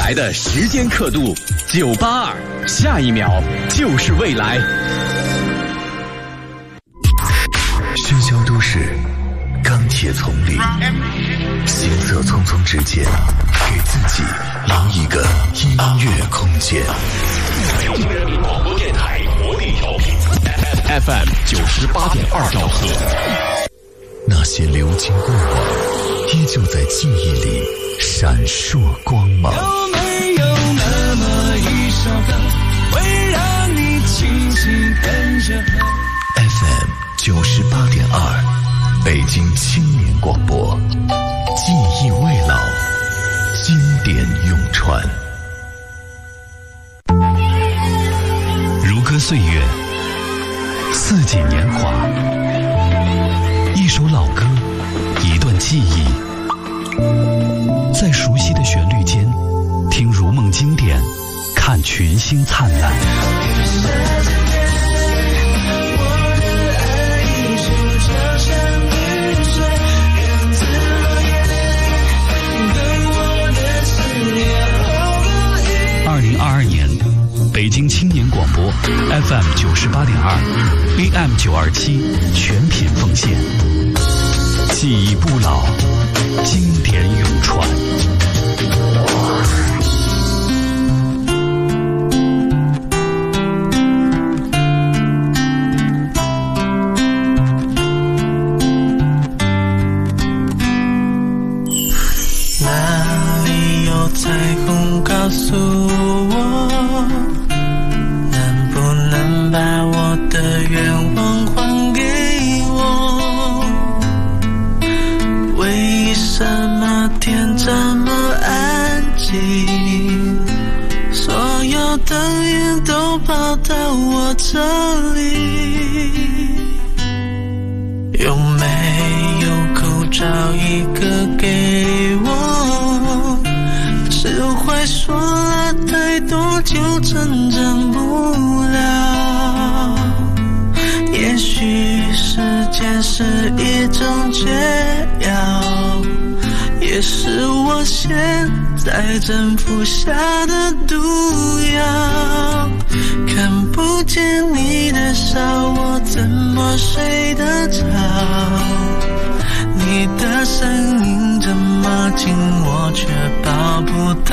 台的时间刻度982，下一秒就是未来。 喧嚣都市，钢铁丛林，行色匆匆之间，给自己留一个音乐空间。 广播电台活力调频 FM 98.2兆赫。 那些流金过往，依旧在记忆里闪烁光芒。 有没有那么一首歌，会让你轻轻跟着和 FM 98.2，北京青年广播，记忆未老，经典永传。 如歌岁月，四季年华，一首老歌，一段记忆，在熟悉的旋律间，听如梦经典，看群星灿烂。2022年，北京青年广播 FM 98.2 AM 927全品奉献，记忆不老，经典永传。 哪里有彩虹告诉我，能不能把我的愿望还给我？为什么天这么安静，所有灯也都跑到我这里？有没有口罩一个给我？释怀说了太多就成长不了，也许时间是一种解药，也是我现在正服下的毒药。看不见你的笑，我怎么睡得着？你的声音这么近，我却抱不到。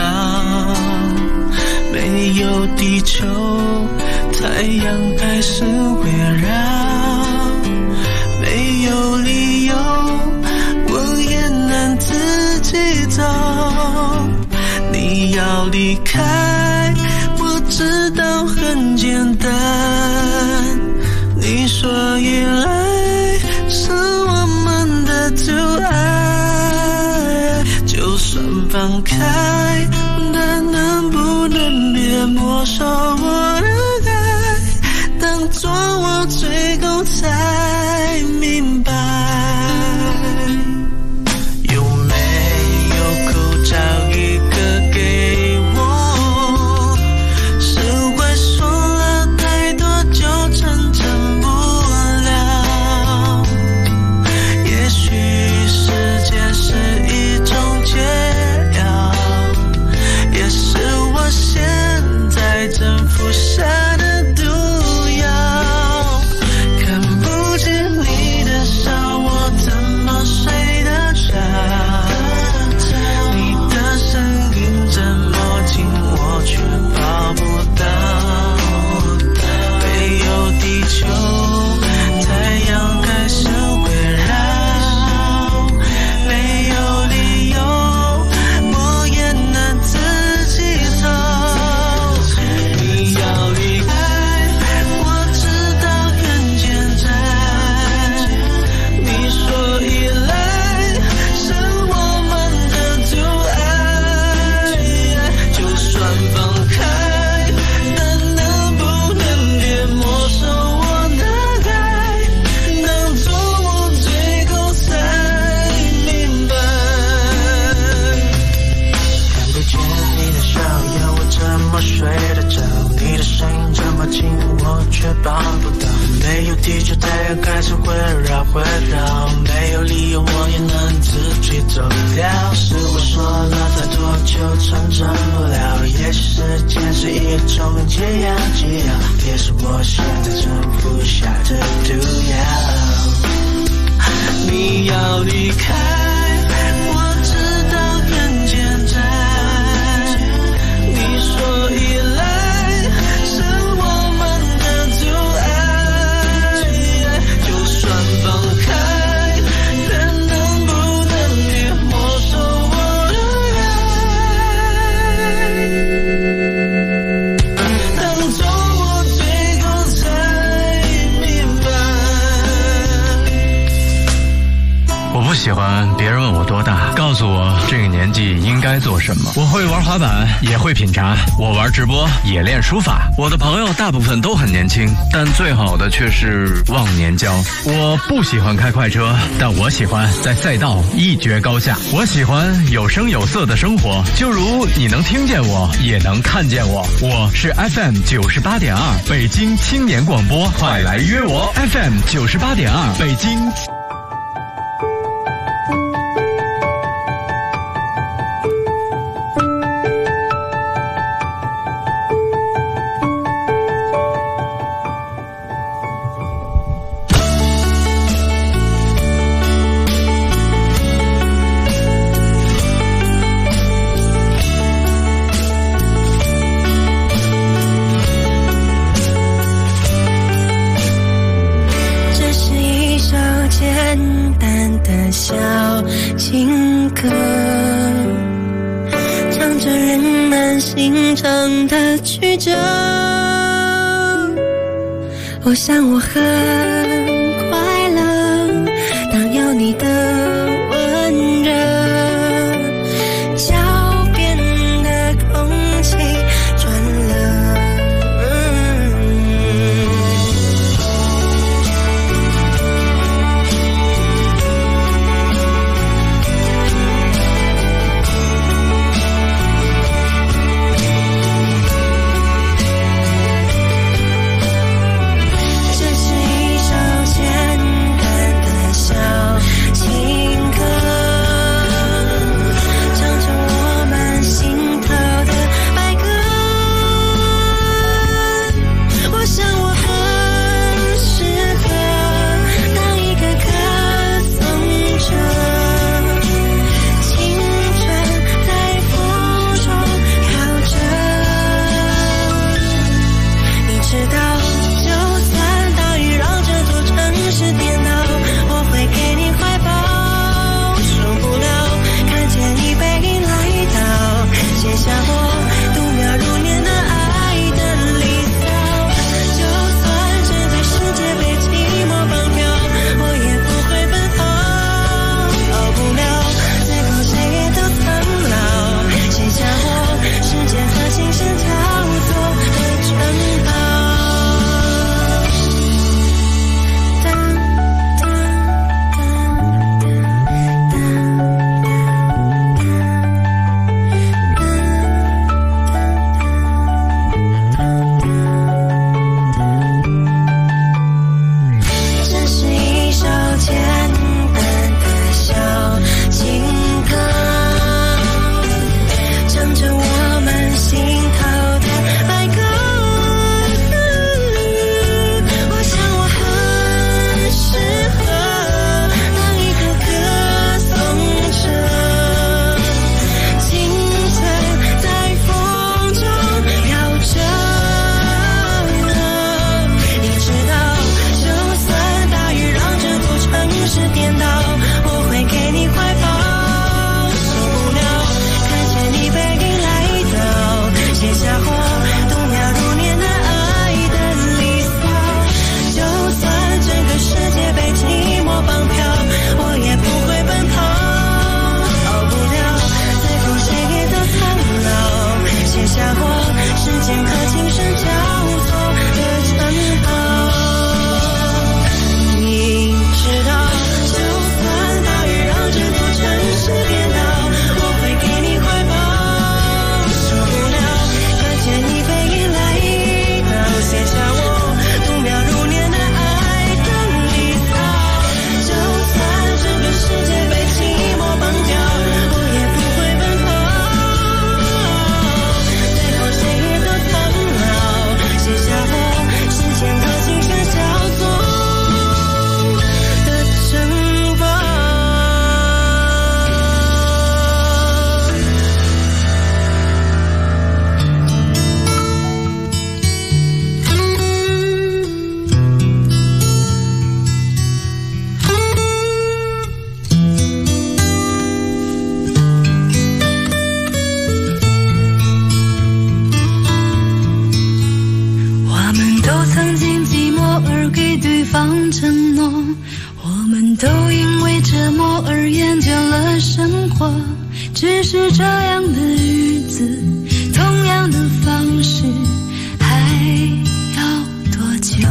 没有地球，太阳还是围绕。没有理由，我也能自己走。你要离开，我知道很简单。你说依赖是我们的阻碍，就算放开，但能不能别没收我的爱？当作我最后才明白。有没有口罩一个给我？释怀说了太多就成长不了，也许时间是一种解药，也是我现在正服下的毒药。看不太阳开始环绕，没有理由我也能自己走掉。是我说了太多就成真不了，也许时间是一种解药，也是我现在正服下的毒药。你要离开，我知道很简单，你说依赖是我们的阻碍，就算放开，但能不能别没收我的爱？当作我最后才明白。 我不喜欢别人问我多大，告诉我这个年纪应该做什么。我会玩滑板，也会品茶，我玩直播，也练书法。我的朋友大部分都很年轻，但最好的却是忘年交。我不喜欢开快车，但我喜欢在赛道一决高下。我喜欢有声有色的生活，就如你能听见我，也能看见我。我是 FM 98.2北京青年广播，快来约我 FM 98.2北京。 情歌，唱着人们心肠的曲折。我想我很快乐，当有你的温热，脚边的空气转了。这是一首简单的小情们都因为折磨而厌倦了生活，只是这样的日子，同样的方式，还要多久？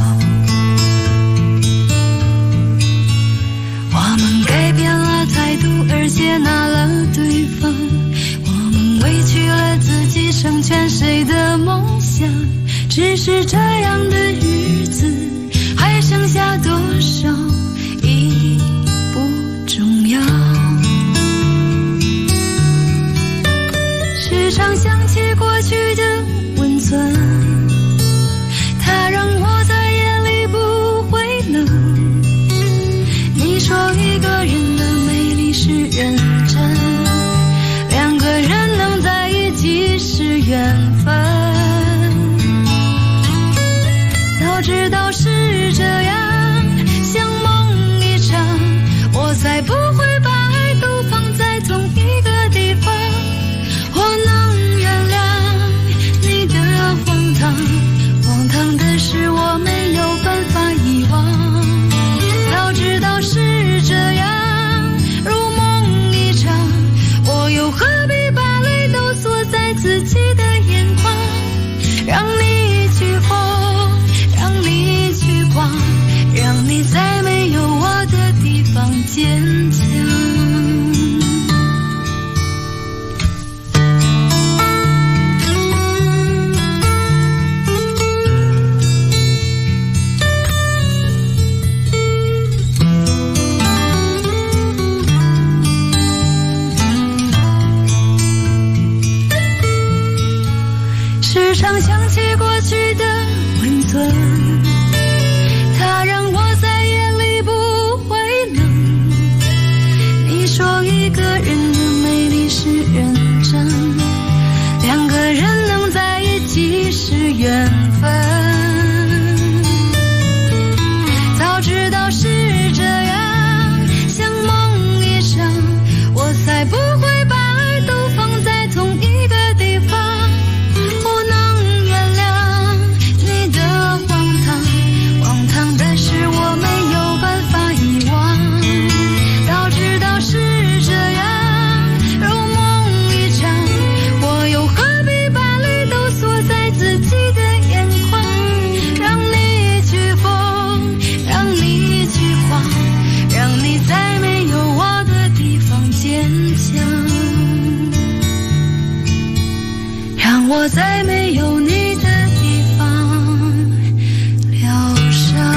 我们改变了态度，而接纳了对方，我们委屈了自己，成全谁的梦想？只是这样的日子，还剩下多少已不重要。时常想起过去的温存，它让我在夜里不会冷。你说一个人的美丽是认真，两个人能在一起是缘分。早知道是这样，像梦一场，我才不会把爱都放在同一个地方。我能原谅你的荒唐，荒唐的是我没有办法遗忘。早知道是这样，如梦一场，我又何必把泪都锁在自己的眼眶？让你去疯，让你去狂，让你在没有我的地方坚强。时常想起过去的温存，它让我在夜里不会冷。你说一个人的美丽是认真，两个人能在一起是缘分。早知道是这样，像梦一场，我才不会把爱都放在同一个地方。我在没有你的地方疗伤。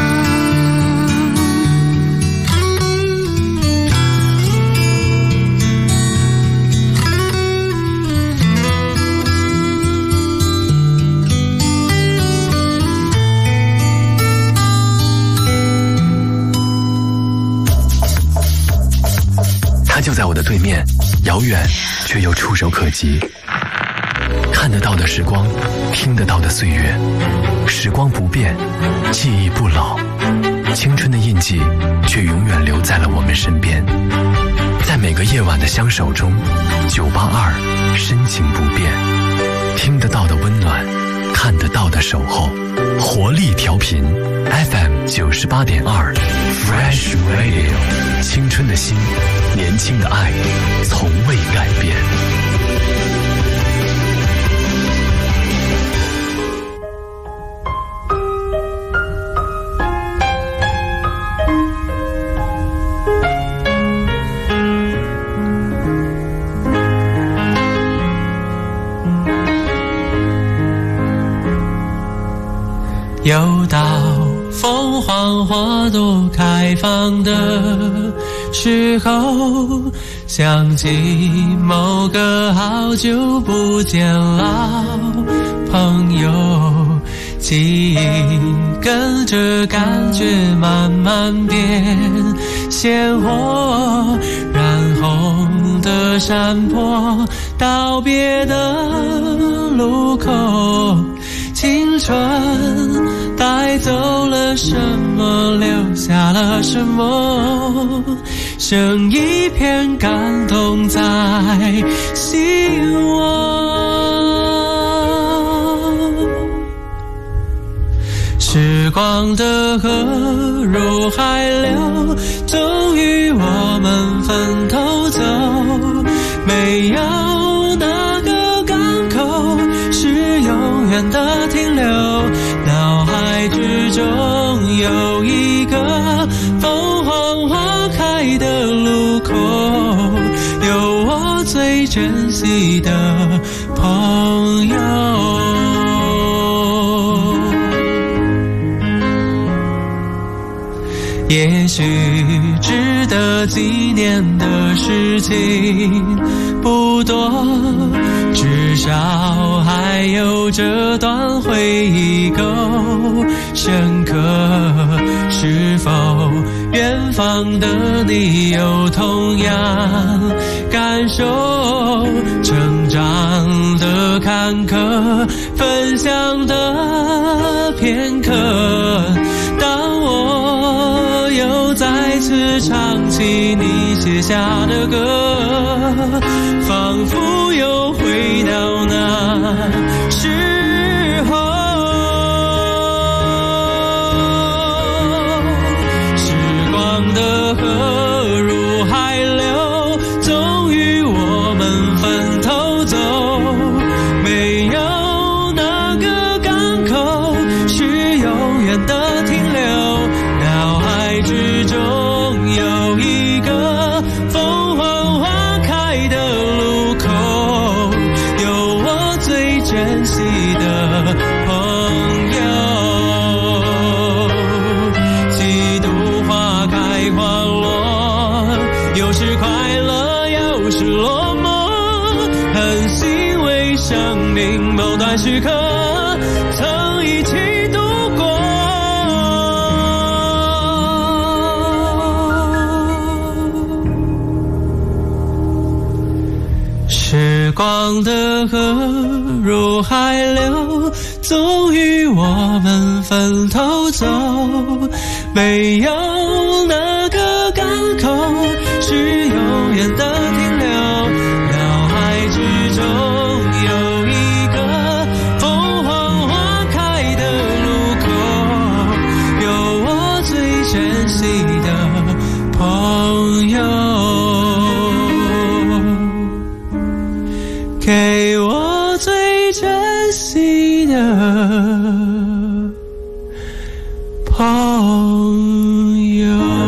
它就在我的对面，遥远却又触手可及。看得到的时光，听得到的岁月，时光不变，记忆不老，青春的印记却永远留在了我们身边。在每个夜晚的相守中，982深情不变，听得到的温暖，看得到的守候，活力调频 FM 98.2 Fresh Radio， 青春的心，年轻的爱，从未改变。 又到凤凰花朵开放的时候，想起某个好久不见老朋友，记忆跟着感觉慢慢变鲜活，染红的山坡，道别的路口，青春带走了什么，留下了什么，剩一片感动在心窝。时光的河入海流，终于们分头走，没有哪个港口是永远的停留。脑海之中有一个凤凰花开的路口，有我最珍惜的朋友。也许值得纪念的事情不多，至少还有这段回忆够深刻。是否远方的你有同样感受？成长的坎坷，分享的片刻，当我又再次唱起你写下的歌，仿佛又回到那时候。时光的河入海流，终于我们分头走，没有哪个港口是永远的停留。脑海之中有一个凤凰花开的路口，有我最珍惜的朋友。几度花开花落，有时快乐有时落寞，很欣慰生命某段时刻曾一起度过。时光的河入海流，终于我们分头走，没有哪个港口是永远的停留。脑海之中有一个凤凰花开的路口，有我最珍惜的朋友。给我最珍惜的朋友。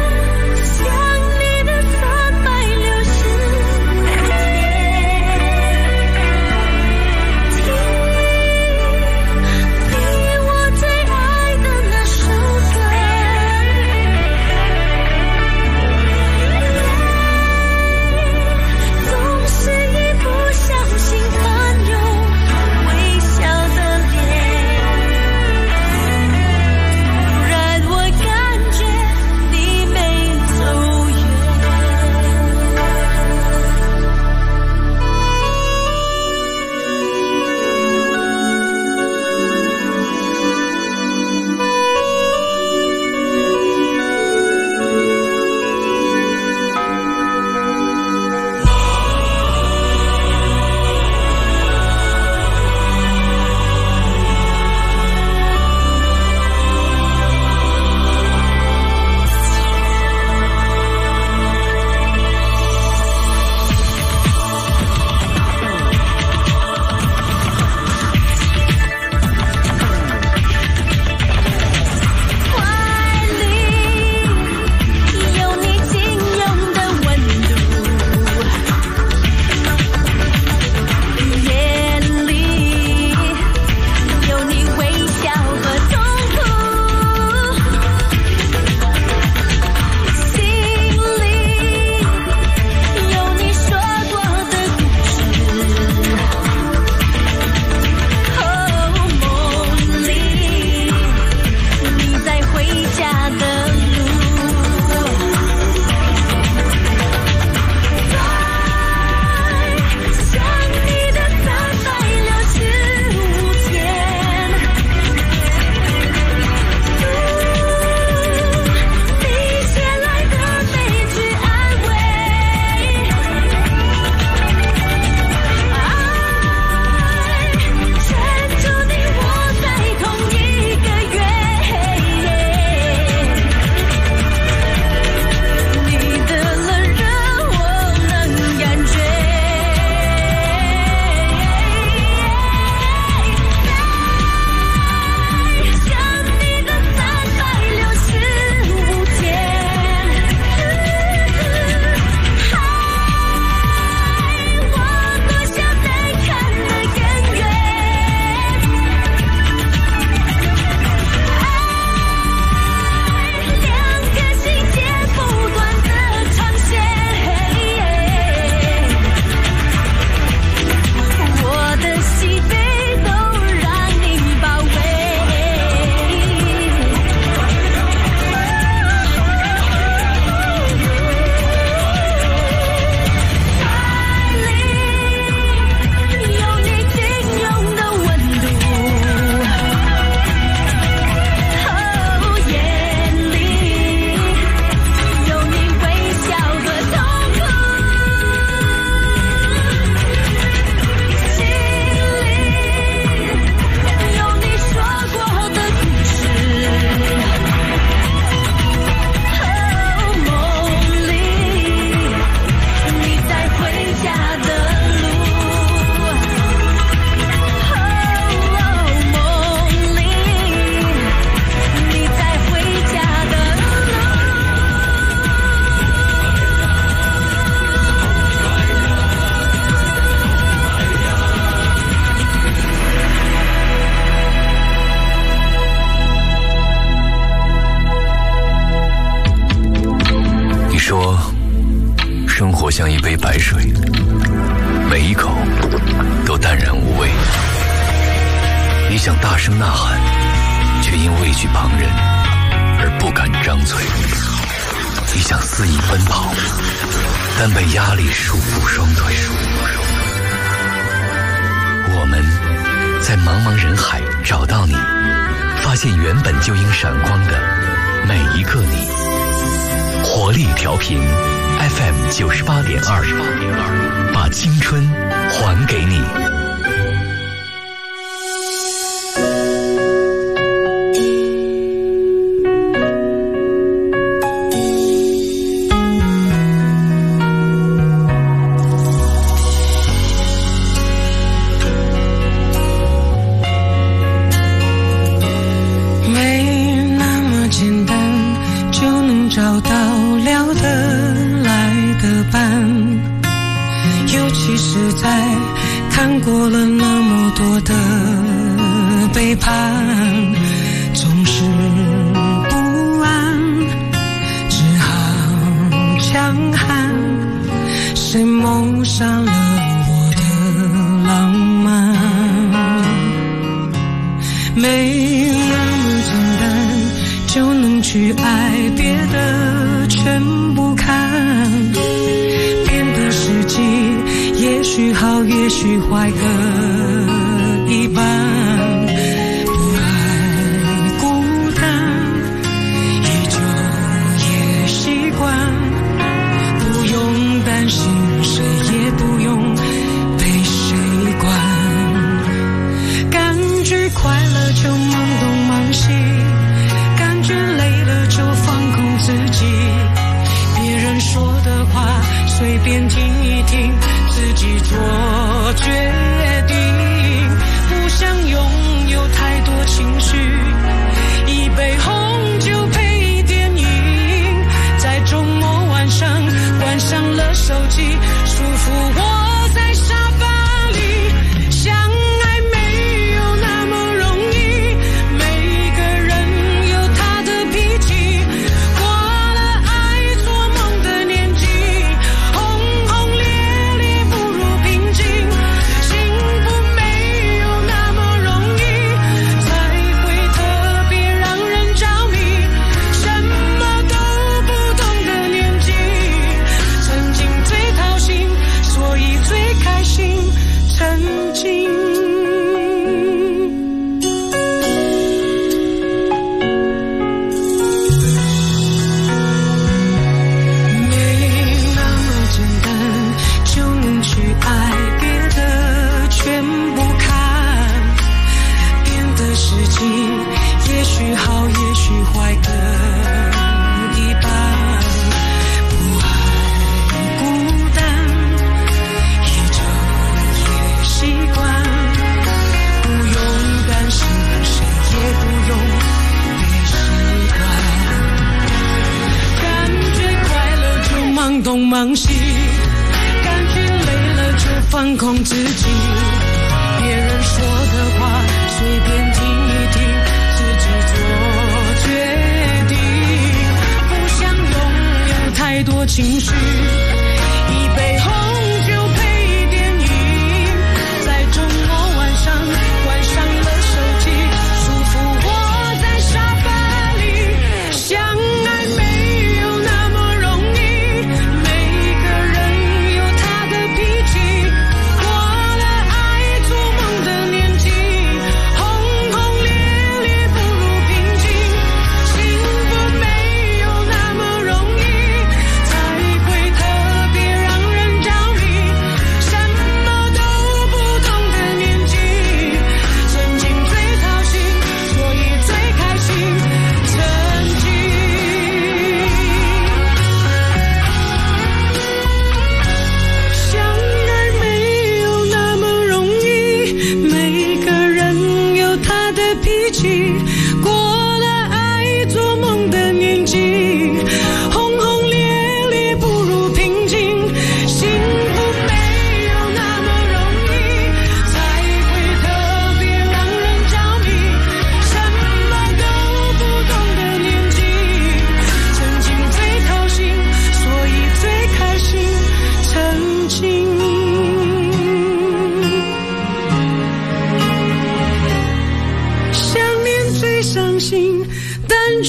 想你的360天。 像一杯白水，每一口都淡然无味。你想大声呐喊，却因畏惧旁人而不敢张嘴。你想肆意奔跑，但被压力束缚双腿。我们在茫茫人海找到你，发现原本就应闪光的每一个你。活力调频 FM 98.2，把青春还给你。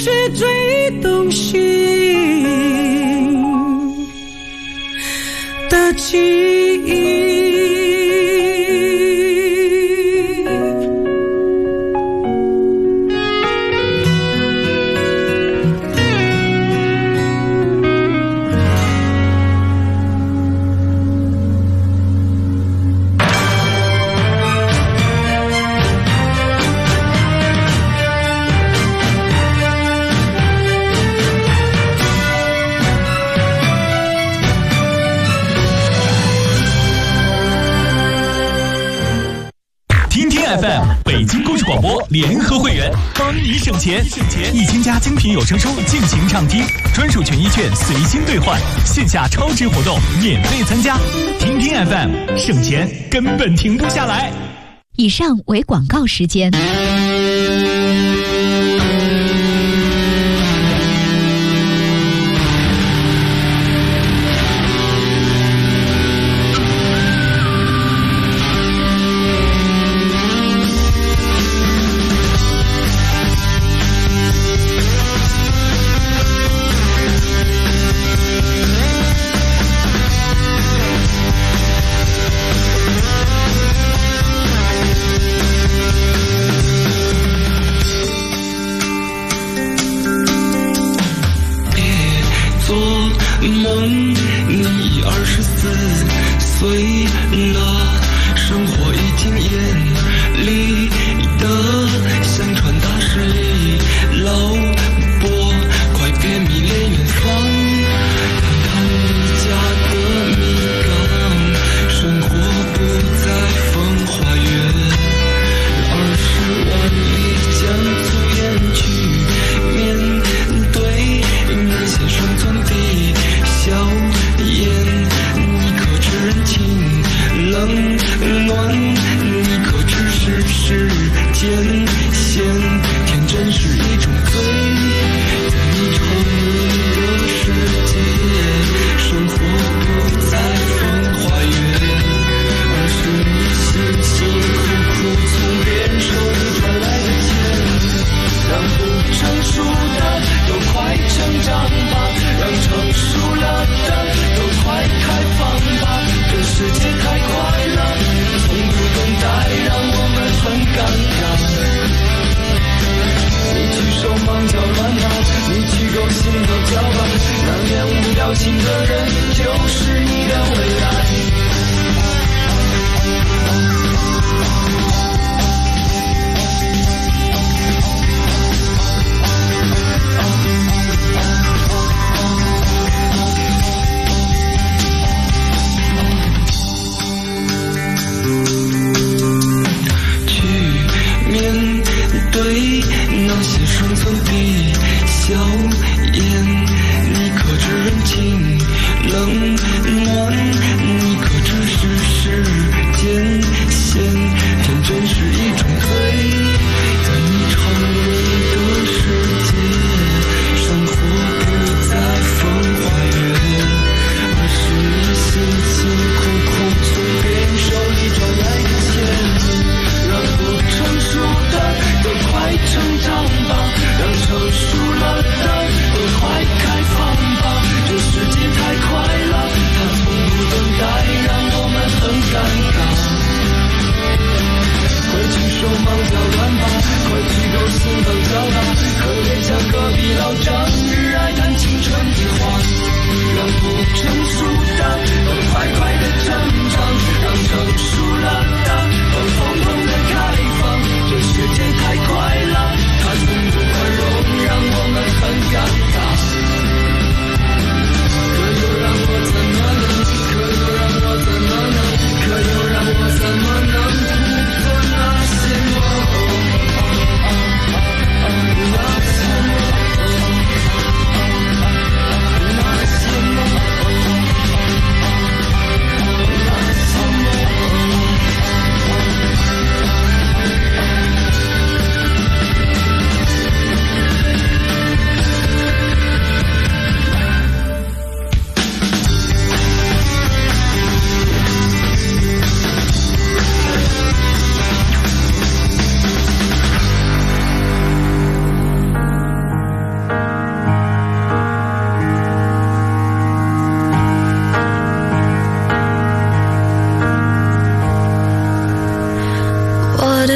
是最动心的记忆。 北京故事广播联合会员，帮你省钱，1000加精品有声书尽情畅听，专属权益券随心兑换，线下超值活动免费参加。听听 FM， 省钱根本停不下来。 以上为广告时间。 世界太快乐，从不等待让我们很尴尬。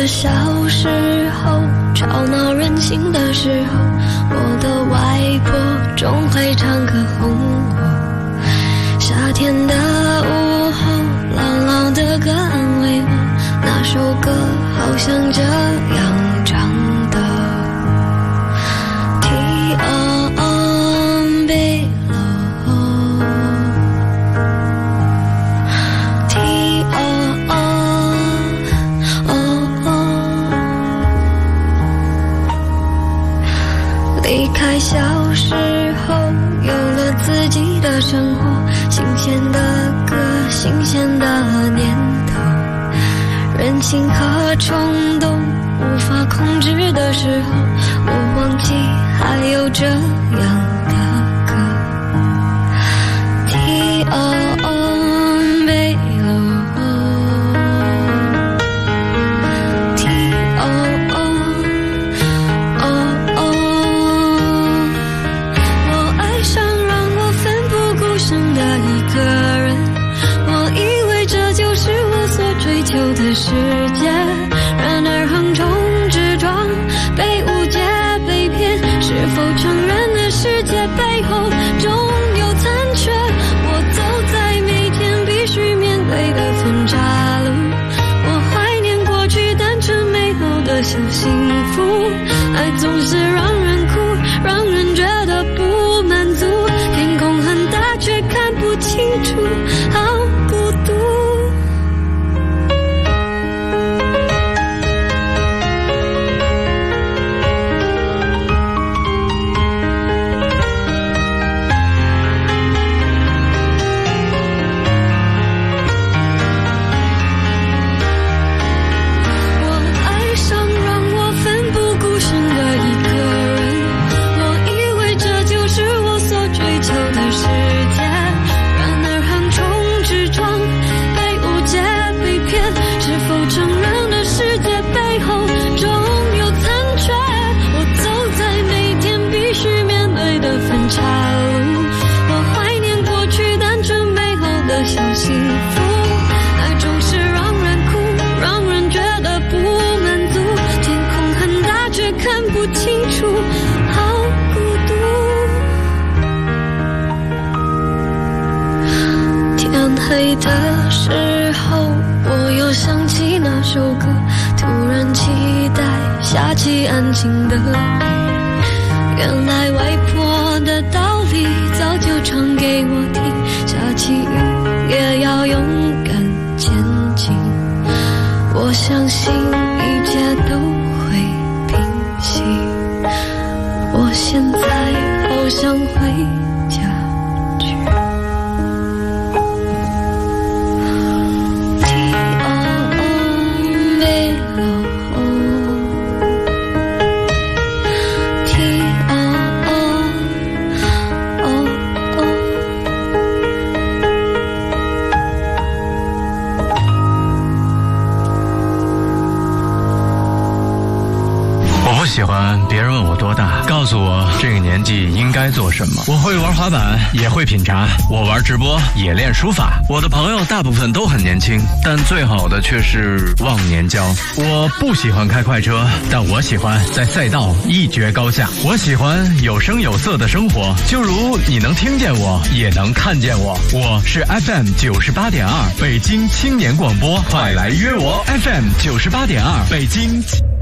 小时候，吵闹任性的时候，我的外婆总会唱歌哄我。夏天的午后，朗朗的歌安慰我，那首歌好像这样唱的。离开小时候，有了自己的生活，新鲜的歌，新鲜的念头，任性和冲动无法控制的时候，我忘记还有这样的歌。的世界，然而横冲直撞，被误解被骗，是否承认的世界背后总有残缺？我走在每天必须面对的分岔路，我怀念过去单纯美好的小幸福，爱总是让人哭，让人觉得不满足，天空很大却看不清楚，好孤独。黑的时候，我又想起那首歌，突然期待下起安静的雨。原来外婆的道理早就唱给我听，下起雨也要勇敢前进。我相信一切都会平息。我现在好想回家去。 喜欢别人问我多大，告诉我这个年纪应该做什么。我会玩滑板，也会品茶，我玩直播，也练书法。我的朋友大部分都很年轻，但最好的却是忘年交。我不喜欢开快车，但我喜欢在赛道一决高下。我喜欢有声有色的生活，就如你能听见我，也能看见我。我是 FM 98.2北京青年广播，快来约我 FM 98.2北京。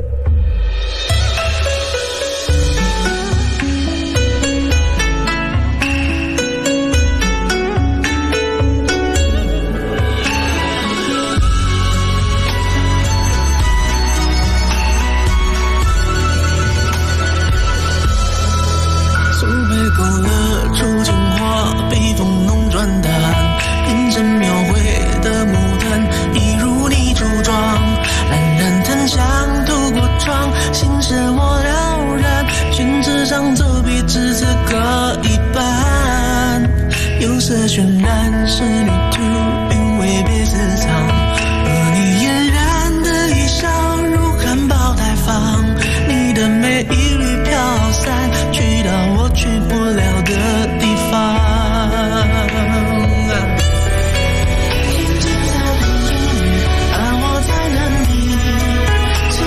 有色渲染是旅途，韵味别私藏，而你嫣然的一笑如含苞待放，你的美一缕飘散，去到我去不了的地方。停止在风中，而我在等你，从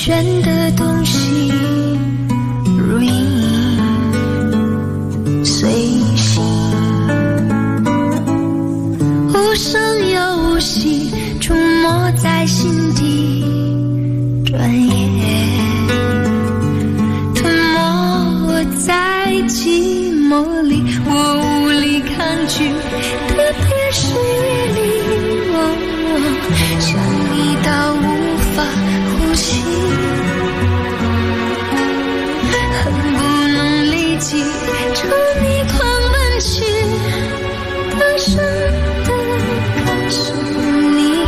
选的东西如影随形，无声又无息，触摸在心底，转眼吞没我在寂寞里，我无力抗拒，特别是夜里，想你到无法呼吸，恨不能立即朝你狂奔去，大声地告诉你，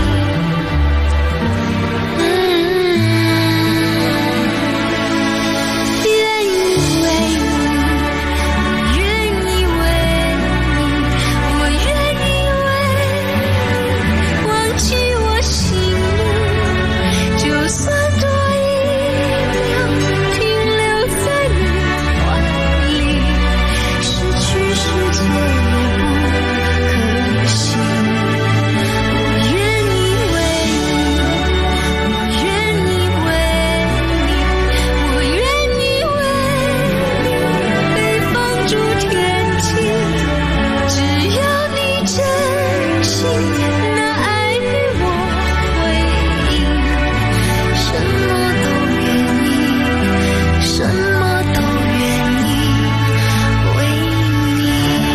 愿意为你，愿意为你，我愿意为你忘记我心里，就算多一秒停留在你怀里，失去世界也不可惜。我愿意为你，我愿意为你，我愿意为你被放逐天际，只要你真心那爱与我回应，什么都愿意，什么都愿意为你。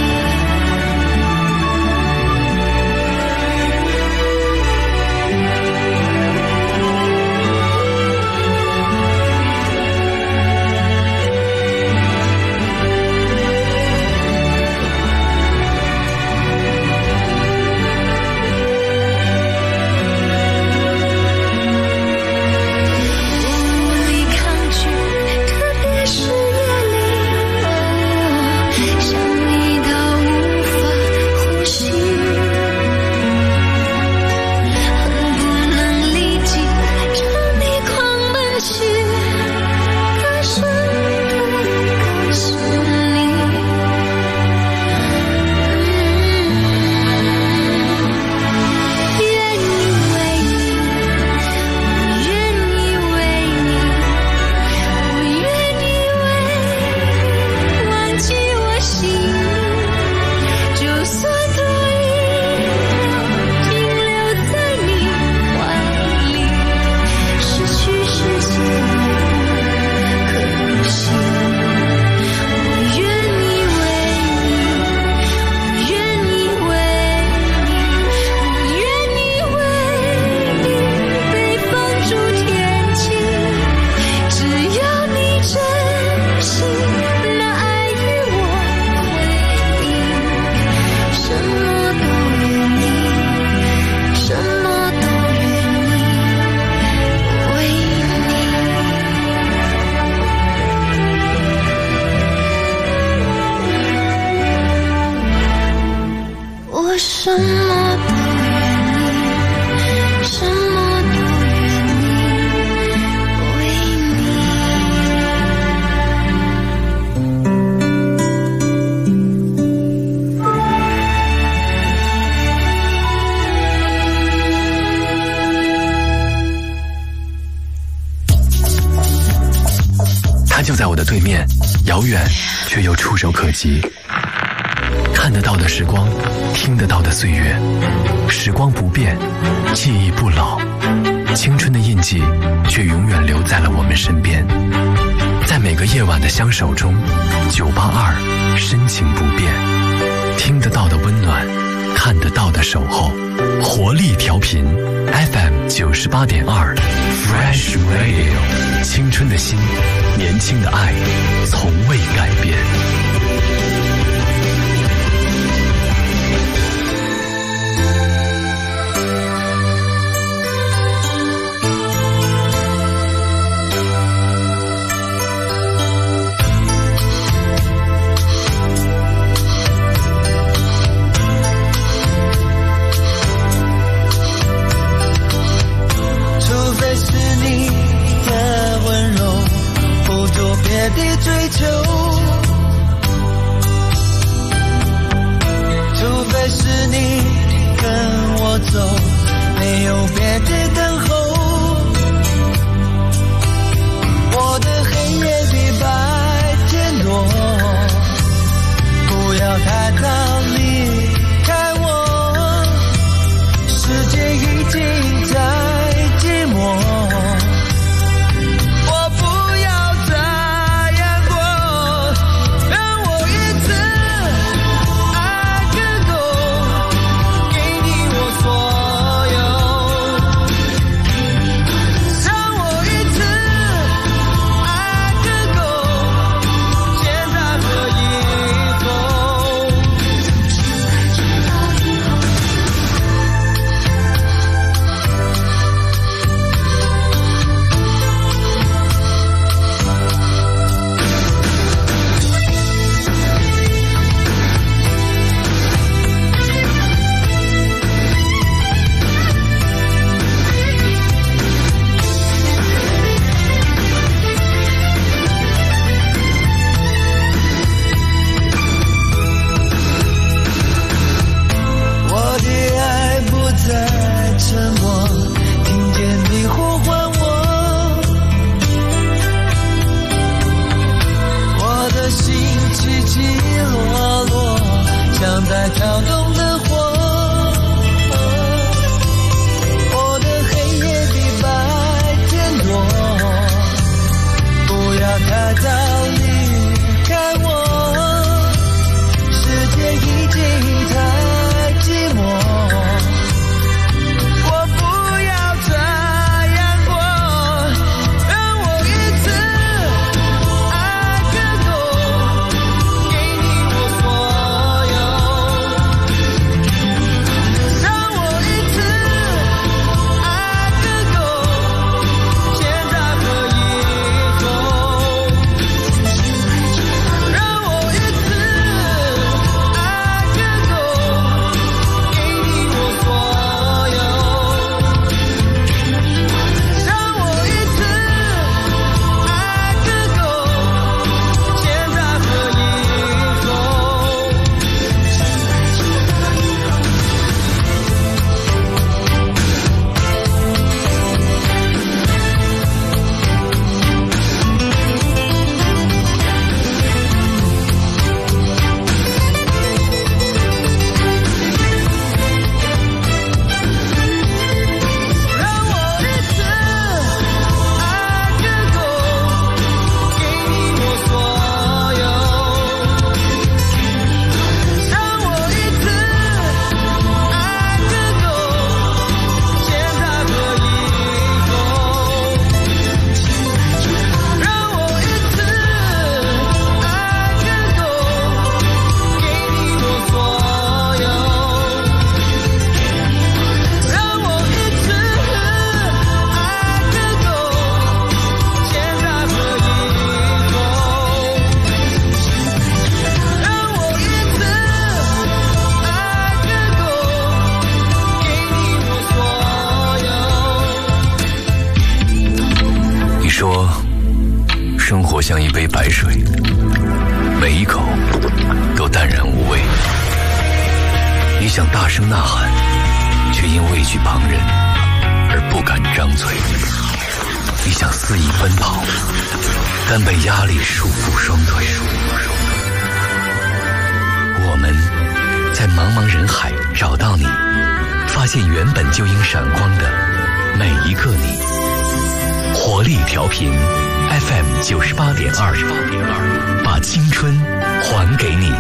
无力抗拒，特别是夜里，想你到无法呼吸，恨不能立即朝你狂奔去，大声地告诉你，愿意为你，我愿意为你，我愿意为你忘记我心里，就算多一秒停留在你怀里，失去世界也不可惜。我愿意为你，我愿意为你，我愿意为你被放逐天际，只要你真心那爱与我回应，什么都愿意，什么都愿意为你，我什么都愿意，什么都愿意为你。 它就在我的对面，遥远却又触手可及。看得到的时光，听得到的岁月，时光不变，记忆不老，青春的印记却永远留在了我们身边。在每个夜晚的相守中，982深情不变，听得到的温暖，看得到的守候，活力调频 FM 98.2 Fresh Radio， 青春的心，年轻的爱，从未改变。 除非是你的温柔，不做别的追求， 在跳动的火，我的黑夜比白天多，不要太早离开我，世界已经太寂寞。 像一杯白水，每一口都淡然无味。你想大声呐喊，却因畏惧旁人而不敢张嘴。你想肆意奔跑，但被压力束缚双腿。我们在茫茫人海找到你，发现原本就应闪光的每一个你。活力调频 FM 98.2，把青春还给你。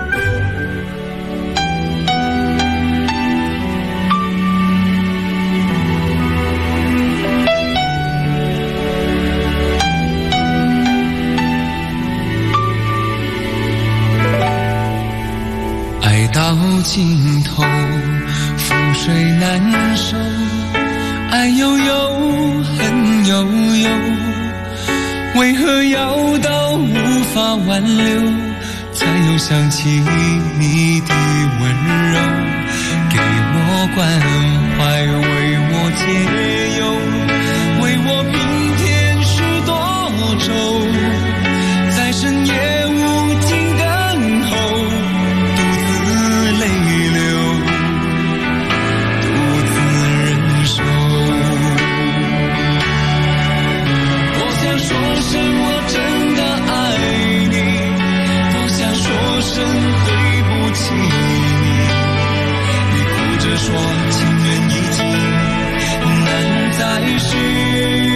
爱到尽头，覆水难收，爱悠悠，恨悠悠，为何要到无法挽留，才又想起你的温柔，给我关怀，为我解忧，为我平添许多愁，在深夜无尽等候，独自泪流，独自忍受。多想说声我真的爱你，多想说声对不起你，你哭着说情缘已经难再续。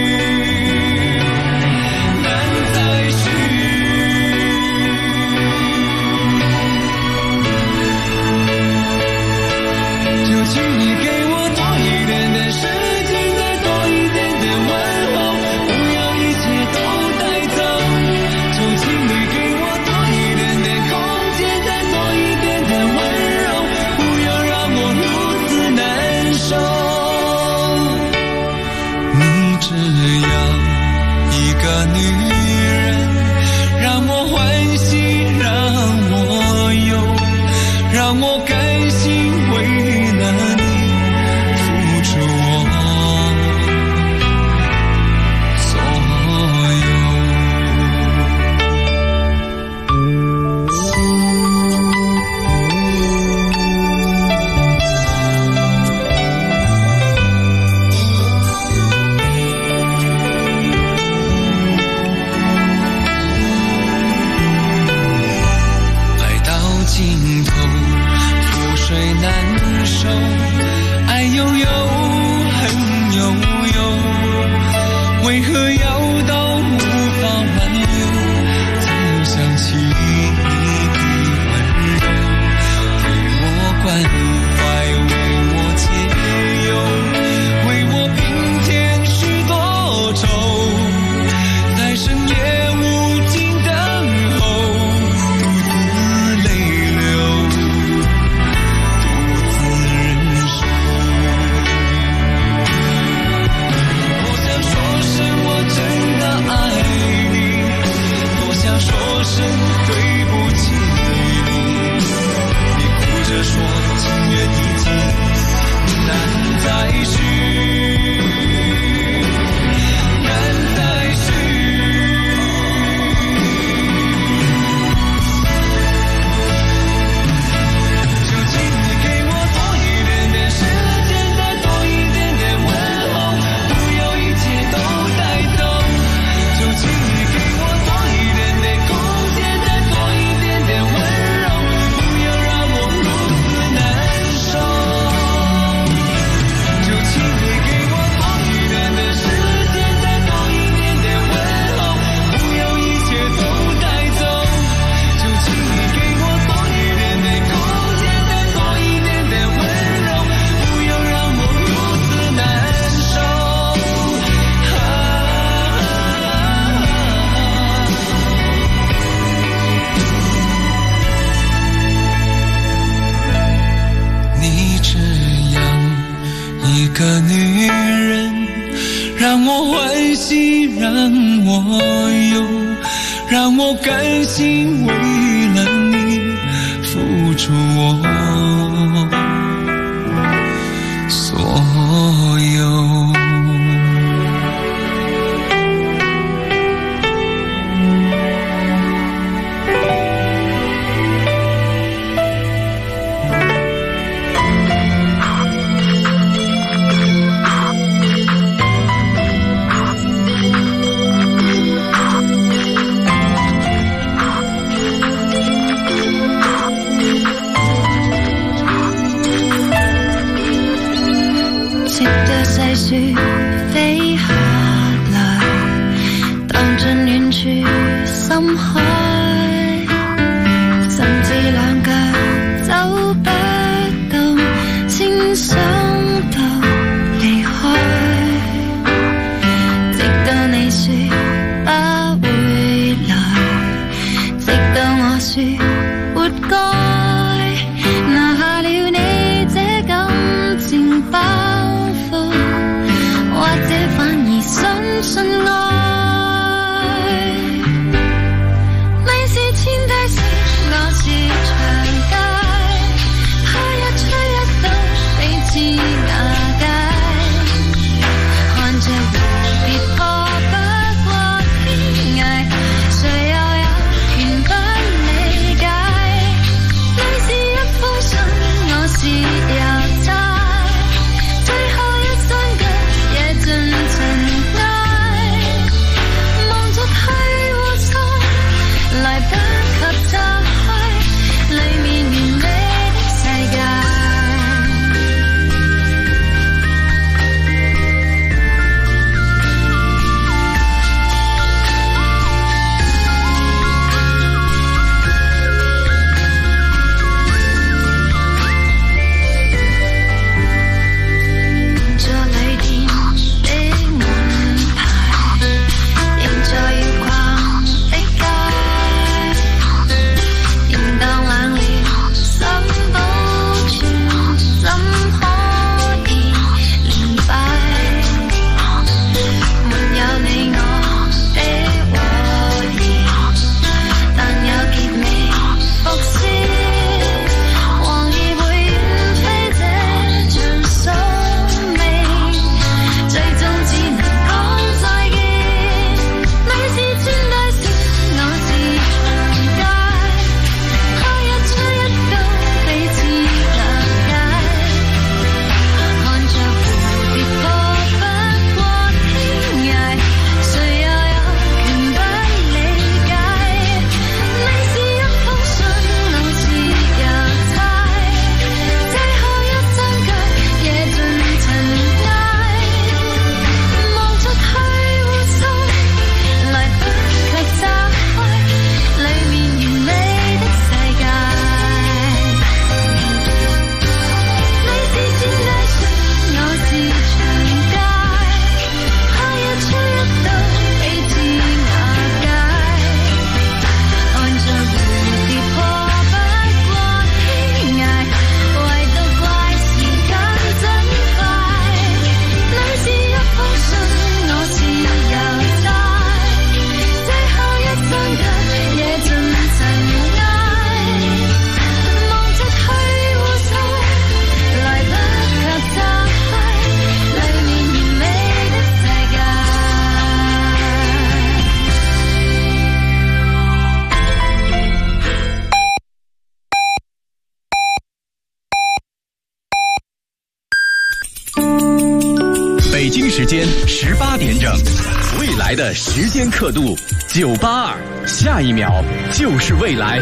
让我有，让我甘心为了你付出我所有。 雪飛下來，蕩進遠處深海，甚至兩腳走不動，先想到離開，直到你說不會來，直到我說活該，拿下了你這感情包袱，或者反而相信愛，你是天梯時，我是長街，他一吹一到彼此瓦解，看着蝴蝶破不過天涯，誰又有權不理解，你是一封信，我是郵差，最後一雙腳也盡塵埃，望着去和錯來不及拆開裡面完美的世界。做旅店的門牌，仍在搖逛的街，仍當冷了想保存，怎可以連敗？沒有你我的和諧，但有結尾伏線，黃葉會遠飛這場宿命，最終只能講再見。你是天梯時，我是長街，他一吹一到彼此瓦解，看着蝴蝶破不過天涯，誰又有權不理解？你是一封信，我是郵差，最後一雙腳也盡塵埃，望着去和送來不及拆開裡面完美的世界。你是天梯上，我是長街，他一吹一到彼此瓦解，看着蝴蝶破不過天涯，唯獨怪時間真快。你是一封信，我是郵差，最後一雙腳也盡塵埃，望着去和送來不及拆開裡面完美的世界。 北京时间18点整，未来的时间刻度982，下一秒就是未来。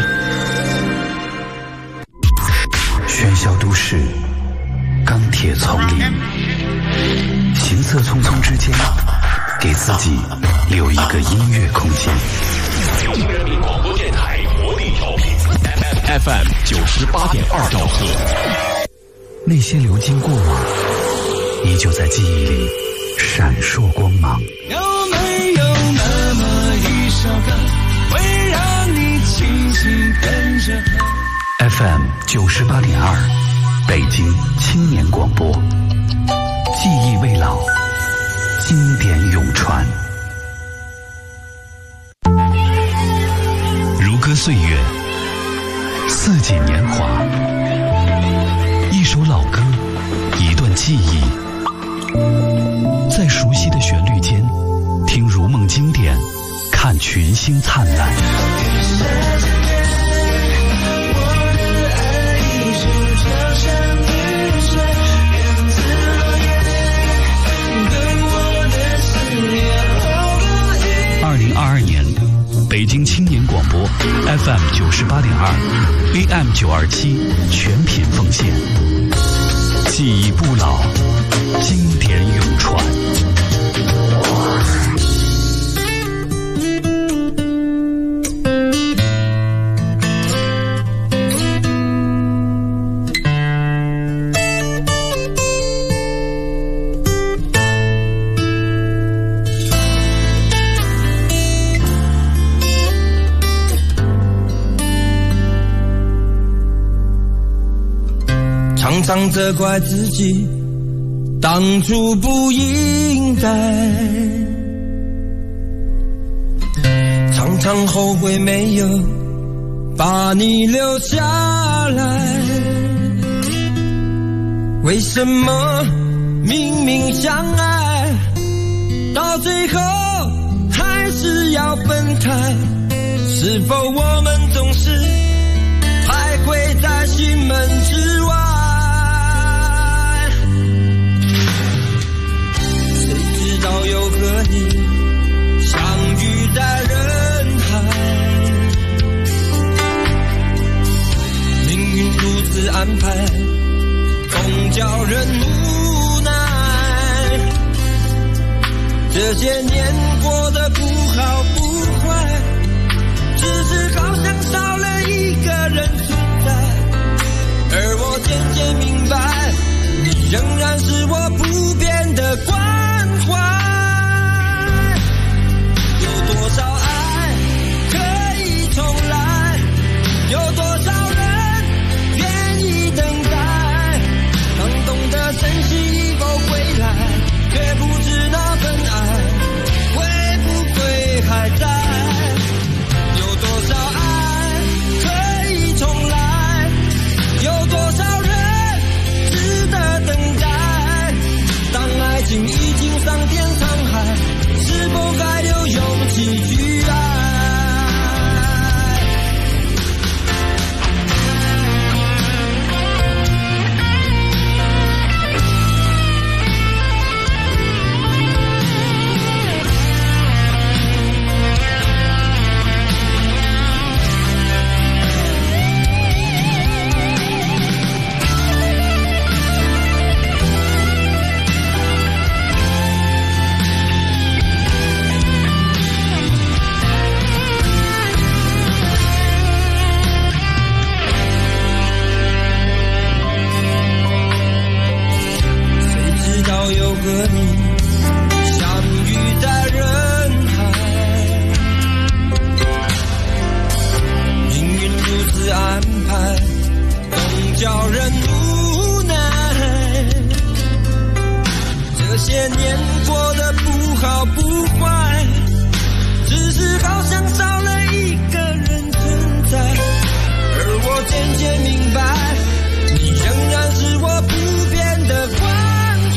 喧嚣都市，钢铁丛林，行色匆匆之间，给自己留一个音乐空间。 北京人民广播电台活力调频 FM 98.2兆赫。 那些流金过往，依旧在记忆里闪烁光芒。 有没有那么一首歌，会让你轻轻跟着 FM 98.2，北京青年广播，记忆未老，经典永传。 岁月，四季年华，一首老歌，一段记忆，在熟悉的旋律间，听如梦经典，看群星灿烂。2022年，北京青年广播 FM 98.2 AM 927全品奉献，记忆不老，经典永传。 常常责怪自己当初不应该，常常后悔没有把你留下来。为什么明明相爱，到最后还是要分开？是否我们总是徘徊在心门之外？要有和你相遇在人海，命运如此安排，总叫人无奈。这些年过得不好不坏，只是好像少了一个人存在。而我渐渐明白，你仍然是我不变的关怀。有多少爱可以重来？有多少人愿意等待？当懂得珍惜以后回来，却不知那份爱会不会还在？有多少爱可以重来？有多少人值得等待？当爱情已经桑田沧海，是否该有勇气去爱？和你相遇在人海，命运如此安排，总叫人无奈。这些年过得不好不坏，只是好像少了一个人存在。而我渐渐明白，你仍然是我不变的关怀。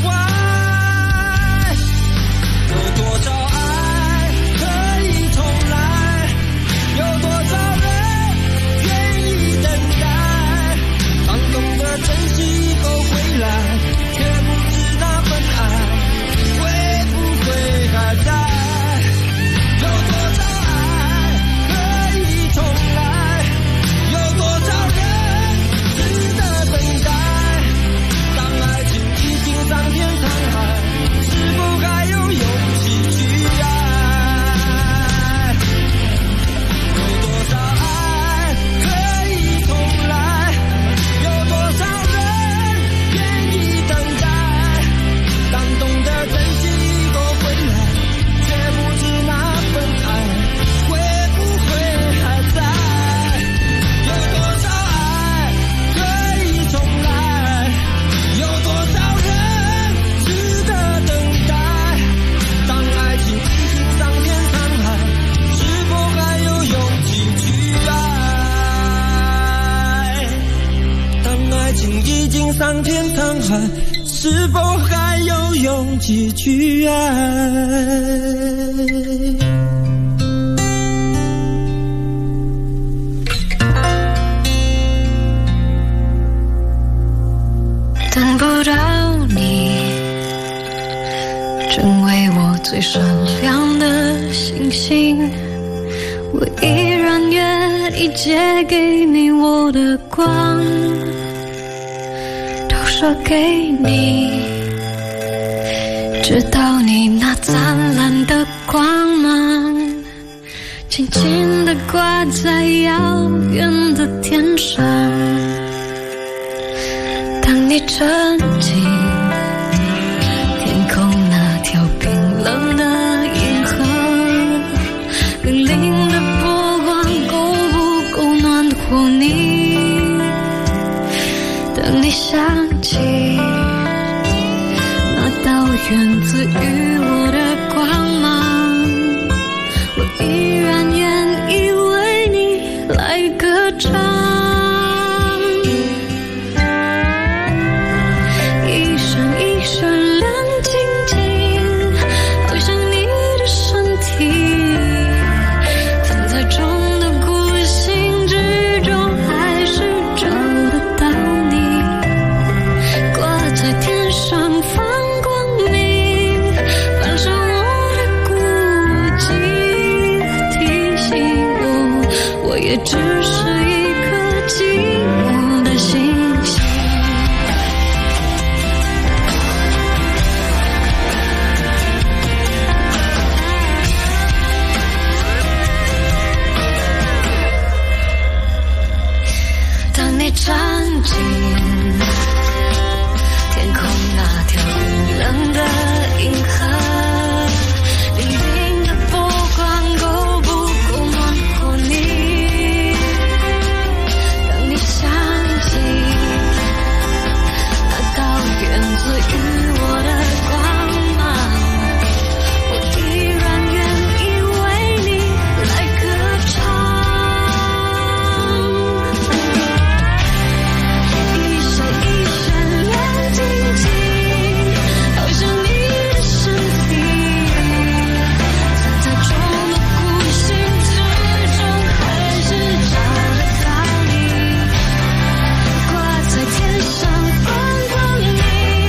有多少爱可以重来？有多少人愿意等待？当懂得珍惜以后回来，却不知那份爱会不会还在？有多少爱情已经桑田沧海，是否还有勇气去爱？ 等不到你，成为我最闪亮的星星，我依然愿意借给你我的光，都射给你，直到你那灿烂的光芒轻轻地挂在遥远的天上。当你沉浸天空那条冰冷的银河，粼粼的波光够不够暖和你？当你想起那道源自于我的光芒，我依然愿意为你来歌唱。也只是一颗寂寞的星星。当你站进天空那条冰冷的银河，粼粼的波光够不够暖和你？源自于我的光芒，我依然愿意为你来歌唱。一闪一闪亮晶晶，好像你的身体，藏在中的孤星之中，还是找得到你，挂在天上放光你。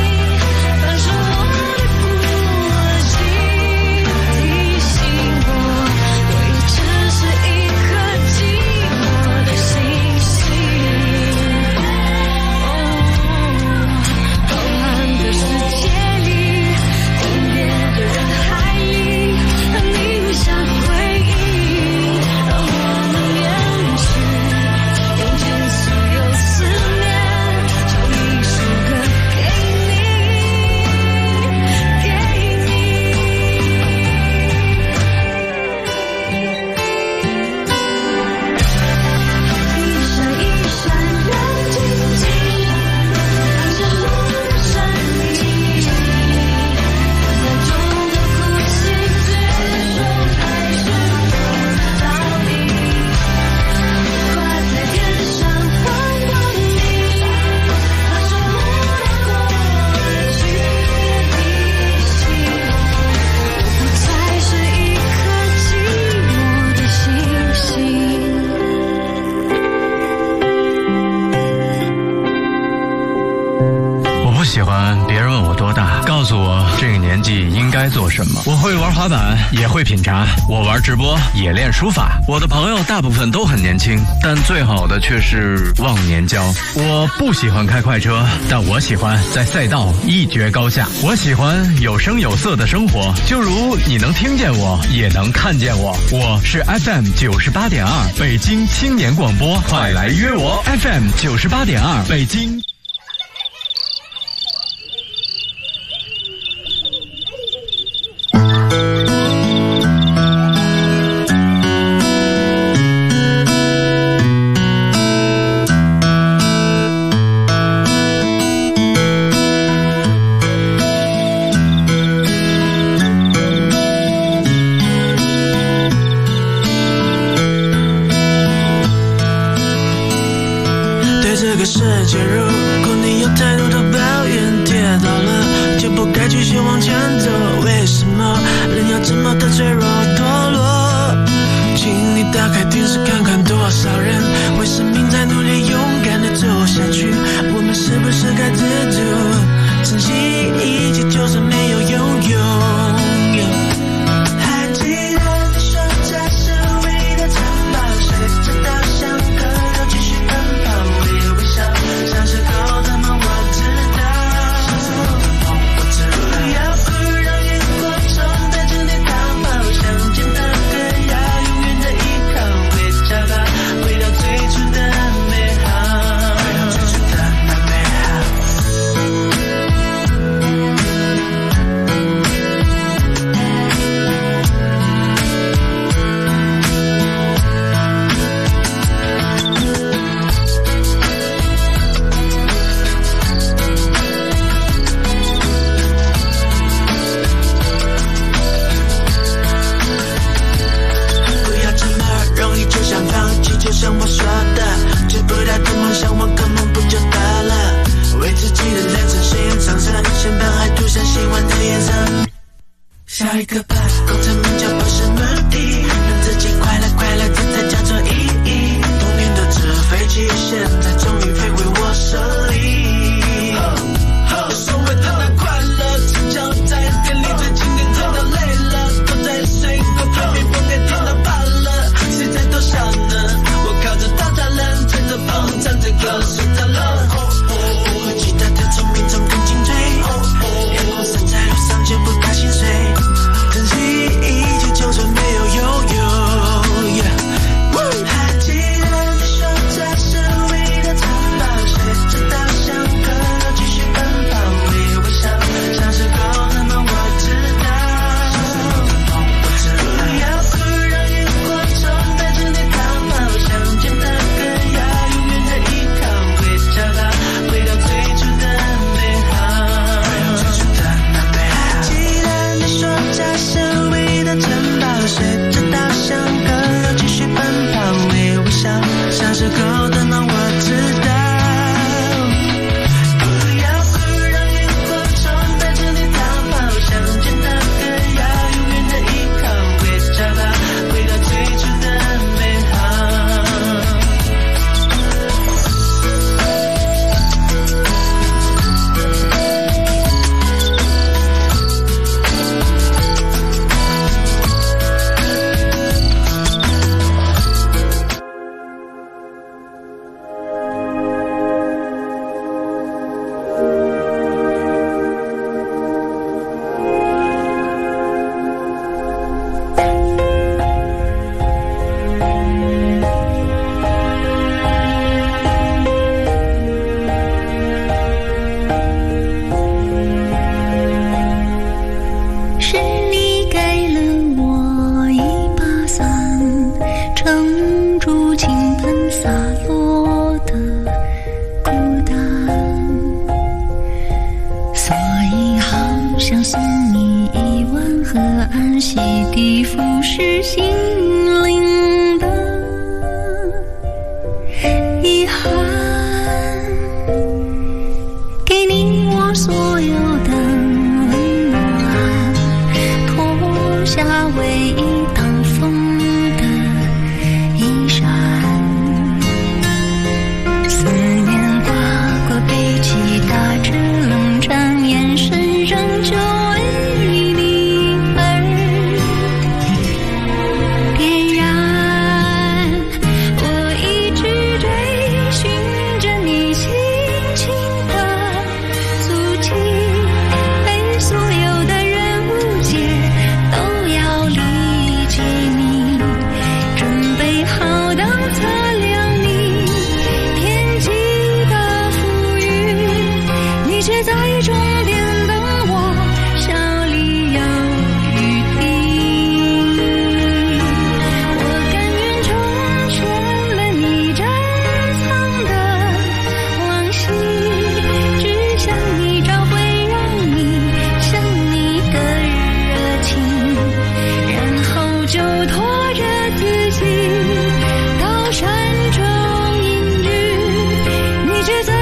喜欢别人问我多大，告诉我这个年纪应该做什么。我会玩滑板，也会品茶，我玩直播，也练书法。我的朋友大部分都很年轻，但最好的却是忘年交。我不喜欢开快车，但我喜欢在赛道一决高下。我喜欢有声有色的生活，就如你能听见我，也能看见我。我是 FM 98.2北京青年广播，快来约我 FM 98.2北京。 对这个世世界，如果你有太多的抱怨，跌倒了就不该继续往前走。为什么人要这么的脆弱堕落？请你打开电视看看，多少人为生命在努力，勇敢的走下去。我们是不是该知足，珍惜一切，就算没有拥有。还记得你说这是唯一的城堡，谁知道想可又继续奔跑，我也微笑，像是狗的梦，我知道，像是狗的梦，我知道。不要哭，让萤火虫带着你逃跑，想见的歌要永远的依靠，会找到回到最初的美好，回到最初的那美好。就像我说的，追不到的梦想，往个梦不就得了？为自己的人生鲜艳上色，先把爱涂上希望的颜色。下一个吧，功成名就不是目的，让自己快乐快乐，这才叫做意义。童年的纸飞机，现在终于飞回我手里。所谓的那快乐，只叫在店里最经典，真的累了，都在睡过，偏偏不给听到罢了，谁在多想呢？靠着大栅栏，吹着风，唱着歌，睡着了。不会其他的聪明总更精粹，眼光散在路上就不大心碎，珍惜一切，就算没有拥有。还记得你说这是唯一的城堡，谁知道想可又继续奔跑，我也微笑，像是狗的梦，我知道，像是狗的梦，我知道。不要哭，让萤火虫带着你逃跑，想见的歌要永远的依靠，会找到回到最初的美好，回到最初的那美好。还记得你说这是唯一的城堡，谁知道想可又继续奔跑，我也微笑，像是狗的梦，我知道。不要哭，让萤火虫带着你逃跑，想见的歌要永远的依靠，会找到回到最初的美好。 是你给了我一把伞，撑住倾盆洒落的孤单，所以好想送你一碗河岸，洗涤腐蚀心灵的遗憾，给你我所有的温暖，脱下唯一挡风的衣衫，思念划过背脊，打着冷战，眼神仍旧为你而点燃。我一直追寻着你轻轻的足迹，被所有的人误解，都要理解你，准备好当测量你天际的浮云，你却在终点等我，笑里有余地。我甘愿成全了你珍藏的往昔，只想你找回让你想你的热情，然后就拖着自己到山中隐居，你却在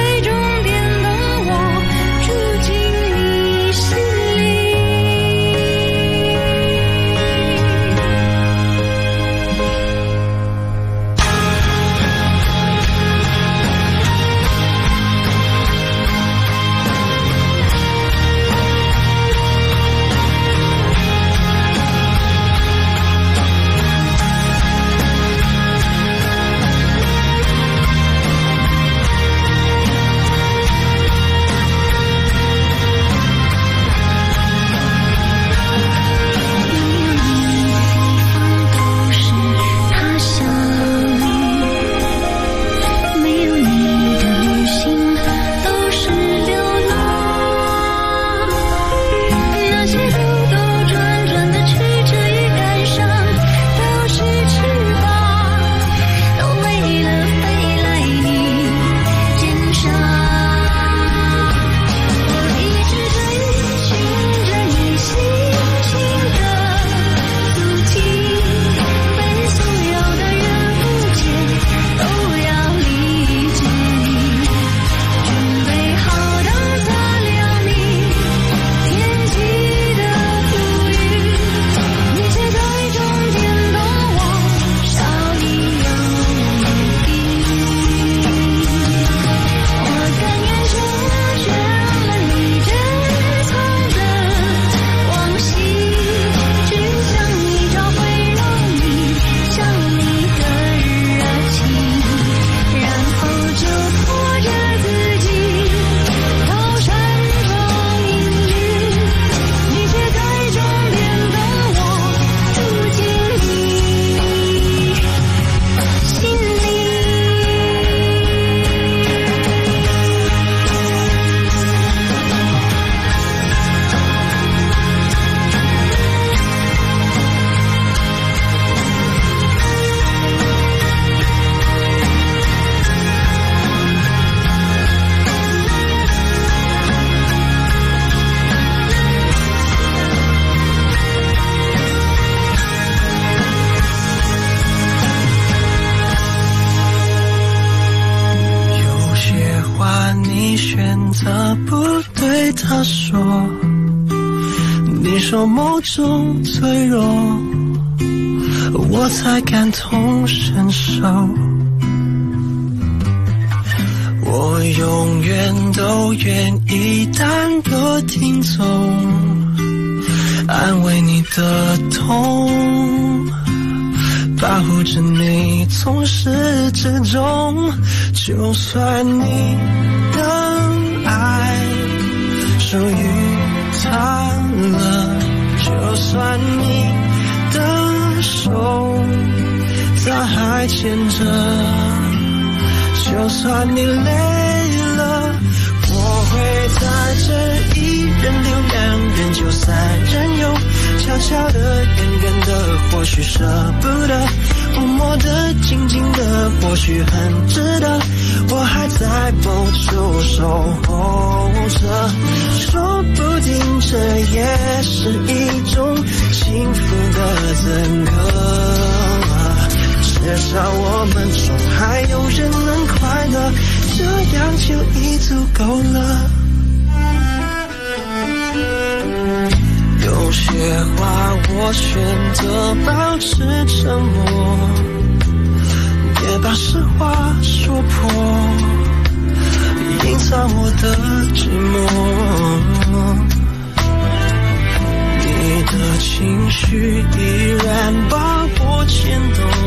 选择不对他说，你说某种脆弱，我才感同身受。我永远都愿意当个听众，安慰你的痛，保护着你从始至终。就算你的爱属于他了，就算你的手他还牵着，就算你累了，我会在这一人留两人就三人游，悄悄的远远的或许舍不得，默默的静静的或许很值得，我还在某处守候着，说不定这也是一种幸福的资格，至少我们中还有人能快乐，这样就已足够了。有些话我选择保持沉默，别把实话说破，隐藏我的寂寞。你的情绪依然把我牵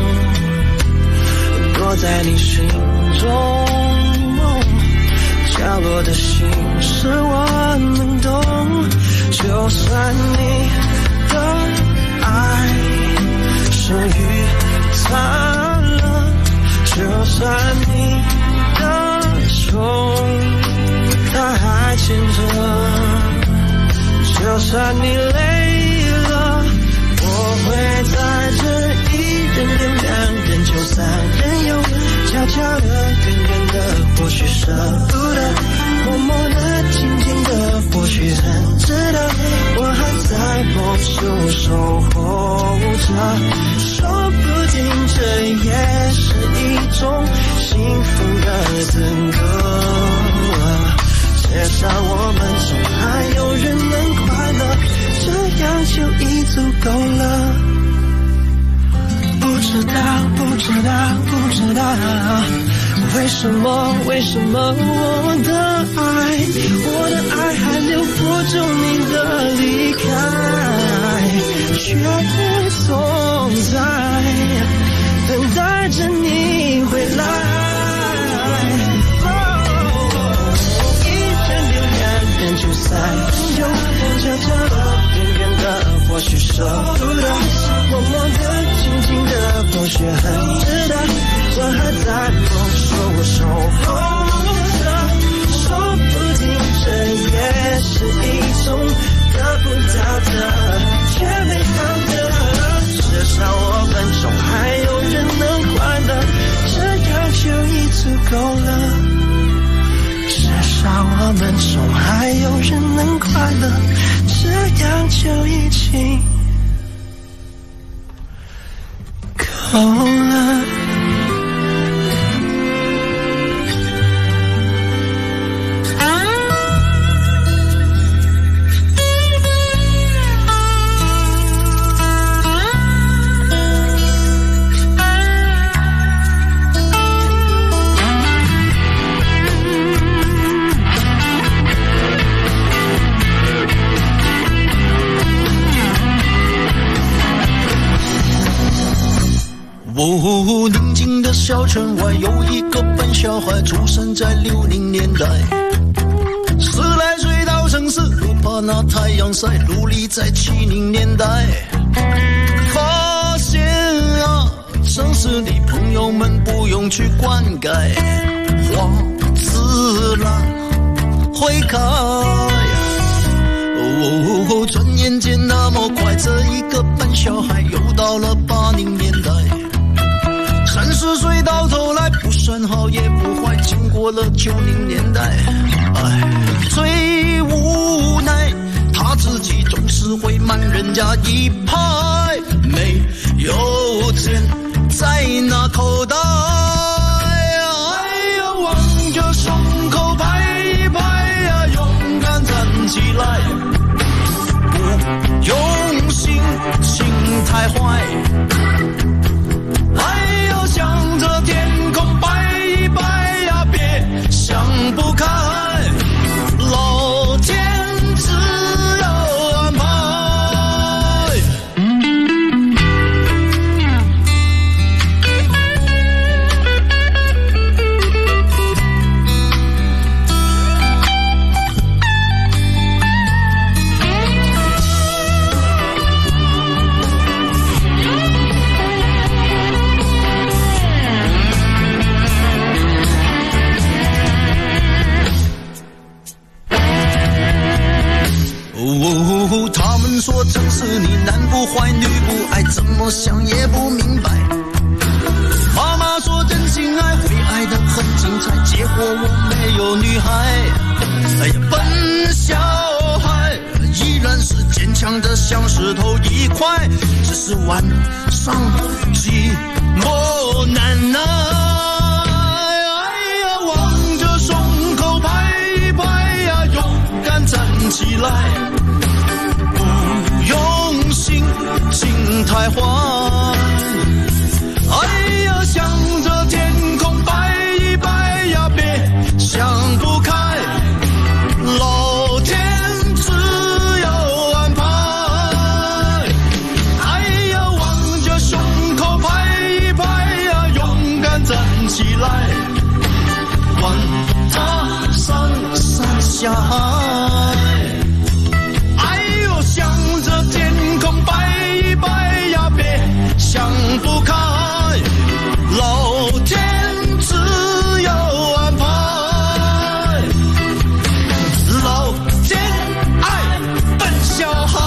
动，躲在你心中，角落的心事我能懂。就算你的爱属于他了，就算你的手他还牵着，就算你累了，我会在这一人留两人就三人游，悄悄的远远的或许舍不得，默默的静静的或许很值得，我还在某处守候着，说不定这也是一种幸福的资格，至少我们中还有人能快乐，这样就已足够了。不知道为什么我的爱还留不住你的离开，却总在等待着你回来。一人留两人就三人游，悄悄的远远的或许舍不得，默默的静静的或许很值得，我还在某处守候着，说不定这也是一种得不到的却没放的，至少我们中还有人能快乐，这样就已足够了，至少我们中还有人能快乐，这样就已经够了。 宁静的小村外有一个笨小孩，出生在60年代，10来岁到城市，不怕那太阳晒，努力在70年代发现啊，城市里朋友们不用去灌溉，花自然会开。转眼间那么快，这一个笨小孩又到了80年代。30岁到头来不算好也不坏，经过了90年代，最无奈他自己总是会慢人家一拍，没有钱在那口袋，哎呀，望着胸口拍一拍。 是你男不坏女不爱，怎么想也不明白。妈妈说真心爱会爱得很精彩，结果我没有女孩。哎呀，笨小孩依然是坚强的像石头一块，只是晚上寂寞难耐。哎呀，望着胸口拍一拍呀，勇敢站起来，不用心情太坏。哎呀，向着天空摆一摆呀，别想不开，老天自有安排。哎呀，望着胸口拍一拍呀，勇敢站起来，管他上山下海。哎呦，向着天空摆一摆呀，别想不开，老天自有安排，老天爱笨小孩。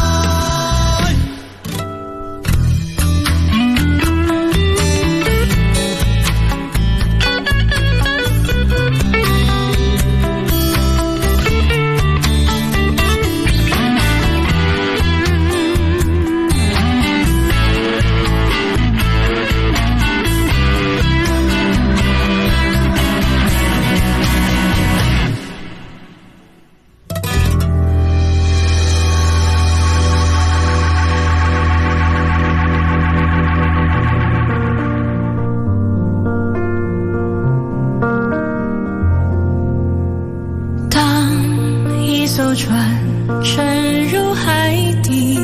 沉入海底，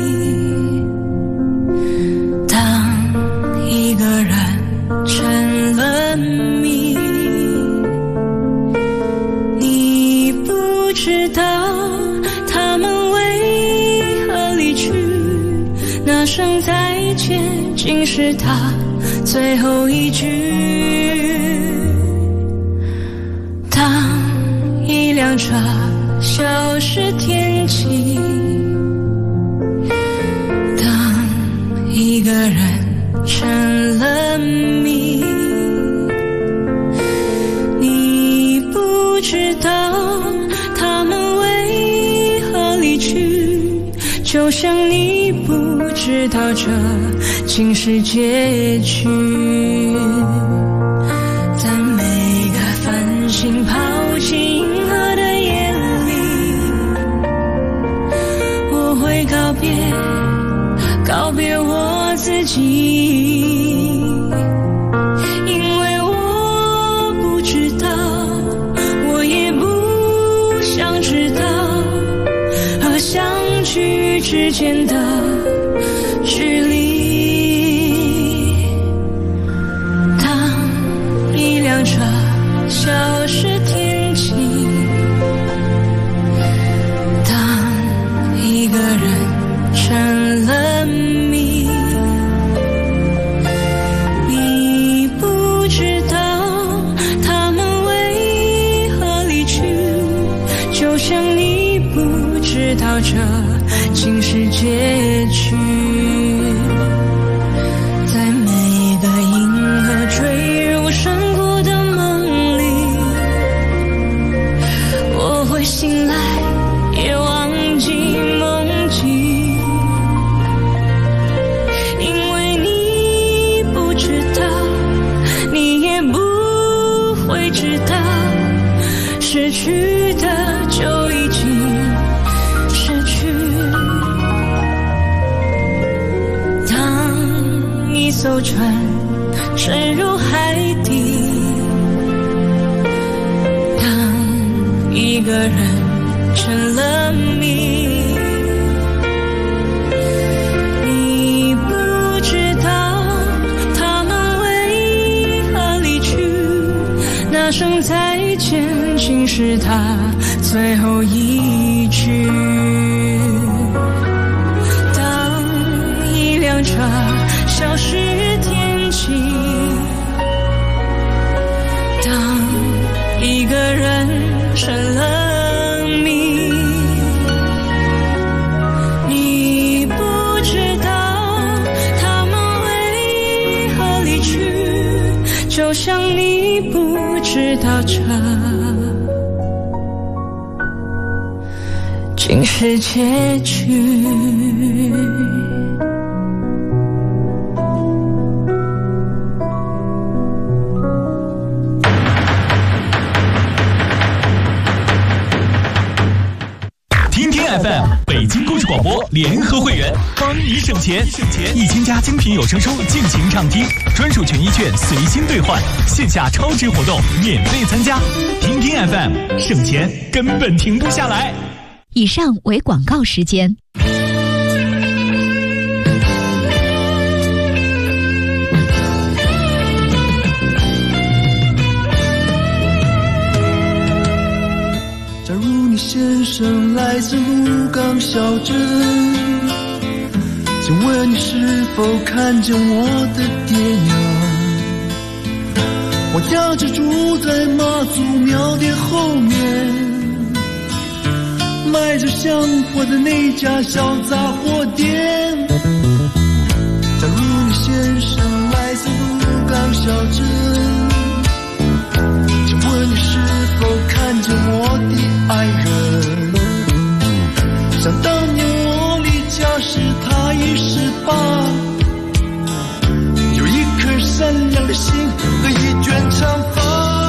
当一个人成了谜，你不知道他们为何离去，那声再见竟是他最后一句。当一辆车消失天际，当一个人成了谜，你不知道他们为何离去，就像你不知道这竟是结局。在每个繁星抛弃银河的夜里，我会告别我自己，因为我不知道，我也不想知道，和相聚之间的距离。当一辆车消失天际，当一个人成了谜，你不知道他们为何离去，就像你不知道这竟是结局。在每个银河坠入山谷的梦里，我会醒来也忘记梦境，因为你不知道，你也不会知道，失去的就已经失去。当一艘船沉入海底，当一个人成了谜，你不知道他们为何离去，那声再见竟是他最后一句。当一辆车消失天际，当一个人成了谜，你不你不知道这竟是结局。 听听 FM 北京故事广播联合会员，帮你省钱，1000家精品有声书尽情畅听，专属权益券随心兑换，线下超值活动免费参加。听听 FM 省钱根本停不下来。 以上为广告时间。 假如你先生来自鹿港小镇，请问你是否看见我的爹娘？我家就住在妈祖庙的后面，卖着香火的那家小杂货店。假如你先生来自鹿港小镇，请问你是否看见我的爱人？想当年我离家时他已18，有一颗善良的心和一卷长发。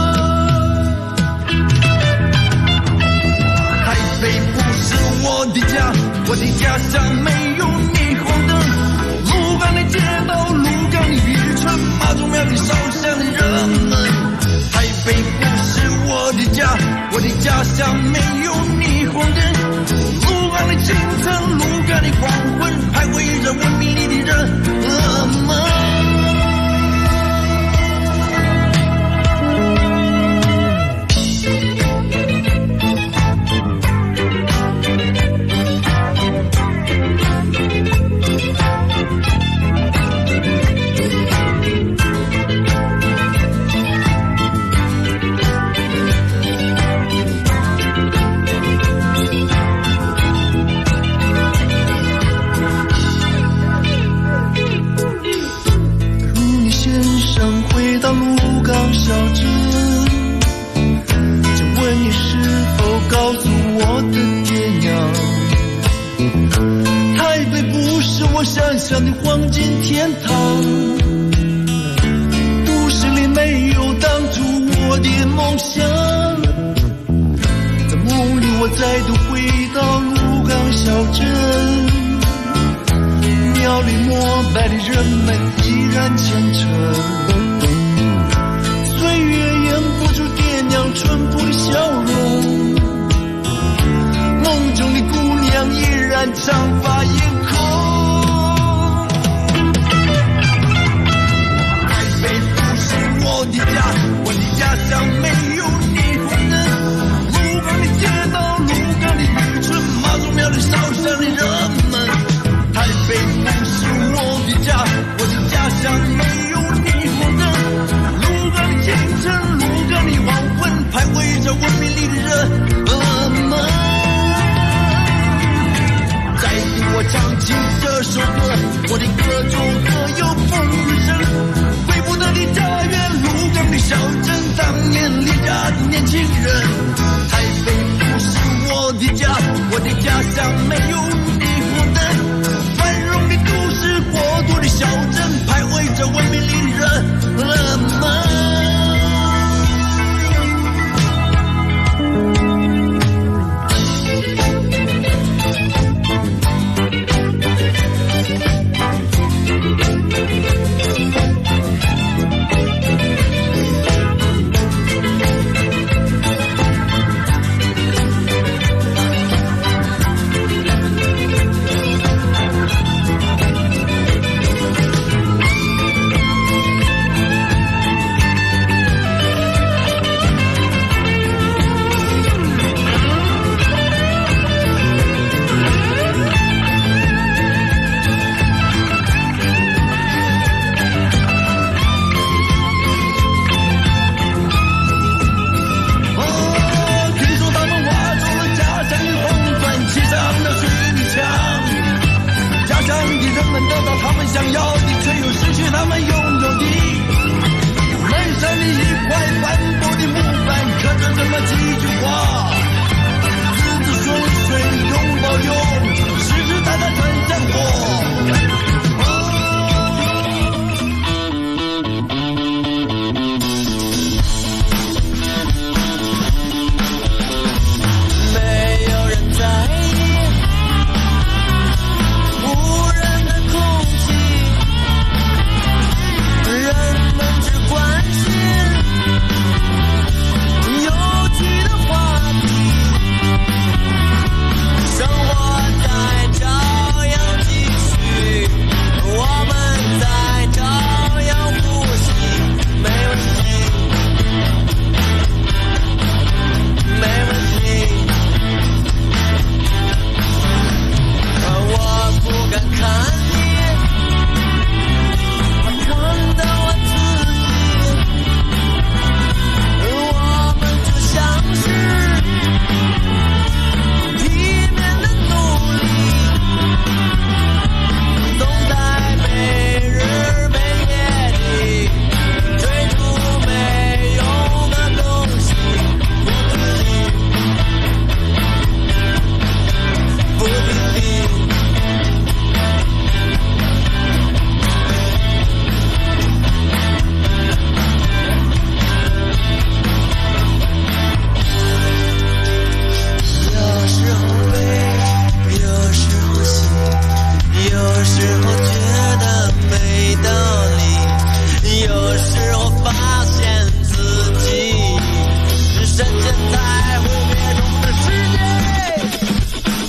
台北不是我的家，我的家乡没有霓虹灯，鹿港的街道，鹿港的渔村，妈祖庙里烧香的人们。台北不是我的家，我的家乡没有霓虹灯，鹿港的清晨，鹿港的黄昏，还围着文明里的人们。回到鹿港小镇，请问你是否告诉我的爹娘，台北不是我想象的黄金天堂，都市里没有当初我的梦想，在梦里我再度回到鹿港小镇，庙里膜拜的人们依然虔诚，岁月掩不住爹娘淳朴的笑容，梦中的姑娘依然长发映空。台北不是我的家，我的家乡没有霓虹灯，鹿港的街道，鹿港的渔村，妈祖庙里烧香的人们。台北不是我的家，我的家乡没有霓虹